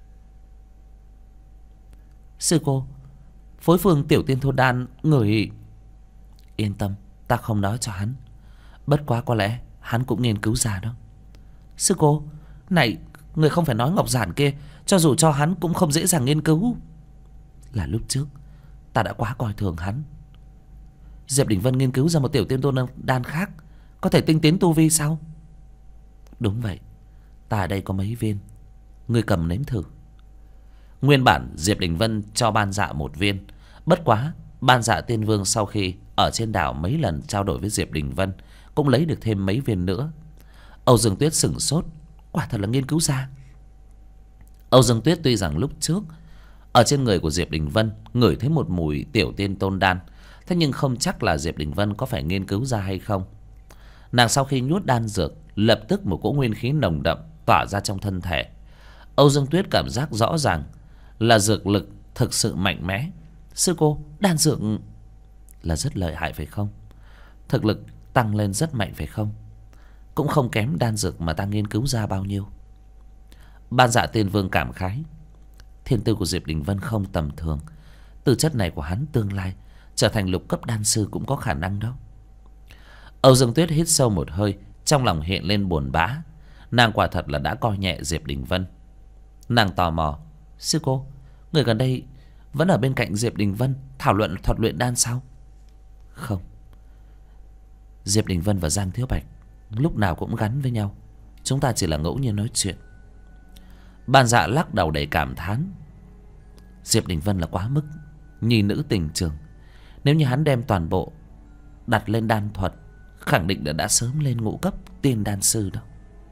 Sư cô, phối phương Tiểu Tiên Thôn Đan người... Yên tâm, ta không nói cho hắn. Bất quá có lẽ hắn cũng nghiên cứu ra đó. Sư cô, này, người không phải nói Ngọc Giản kia, cho dù cho hắn cũng không dễ dàng nghiên cứu. Là lúc trước ta đã quá coi thường hắn. Diệp Đình Vân nghiên cứu ra một Tiểu Tiên Tôn Đan khác, có thể tinh tiến tu vi sao? Đúng vậy, ta ở đây có mấy viên, ngươi cầm nếm thử. Nguyên bản Diệp Đình Vân cho Ban Dạ 1 viên. Bất quá Ban Dạ Tiên Vương sau khi ở trên đảo mấy lần trao đổi với Diệp Đình Vân, cũng lấy được thêm mấy viên nữa. Âu Dương Tuyết sửng sốt. Quả thật là nghiên cứu ra. Âu Dương Tuyết tuy rằng lúc trước ở trên người của Diệp Đình Vân ngửi thấy một mùi Tiểu Tiên Tôn Đan, thế nhưng không chắc là Diệp Đình Vân có phải nghiên cứu ra hay không. Nàng sau khi nuốt đan dược, lập tức một cỗ nguyên khí nồng đậm tỏa ra trong thân thể. Âu Dương Tuyết cảm giác rõ ràng là dược lực thực sự mạnh mẽ. Sư cô, đan dược là rất lợi hại phải không? Thực lực tăng lên rất mạnh phải không? Cũng không kém đan dược mà ta nghiên cứu ra bao nhiêu. Ban Dạ Tiên Vương cảm khái. Thiên tư của Diệp Đình Vân không tầm thường. Tư chất này của hắn tương lai trở thành lục cấp đan sư cũng có khả năng đó. Âu Dương Tuyết hít sâu một hơi, trong lòng hiện lên buồn bã. Nàng quả thật là đã coi nhẹ Diệp Đình Vân. Nàng tò mò, sư cô, người gần đây vẫn ở bên cạnh Diệp Đình Vân thảo luận thuật luyện đan sao? Không, Diệp Đình Vân và Giang Thiếu Bạch lúc nào cũng gắn với nhau, chúng ta chỉ là ngẫu nhiên nói chuyện. Ban Dạ lắc đầu đầy cảm thán. Diệp Đình Vân là quá mức nhi nữ tình trường. Nếu như hắn đem toàn bộ đặt lên đan thuật, khẳng định đã sớm lên ngũ cấp tiên đan sư đó.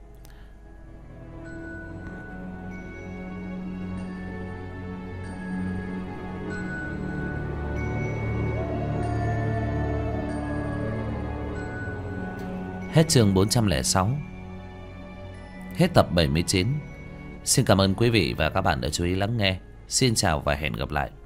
Hết chương 406. Hết tập 79. Xin cảm ơn quý vị và các bạn đã chú ý lắng nghe. Xin chào và hẹn gặp lại.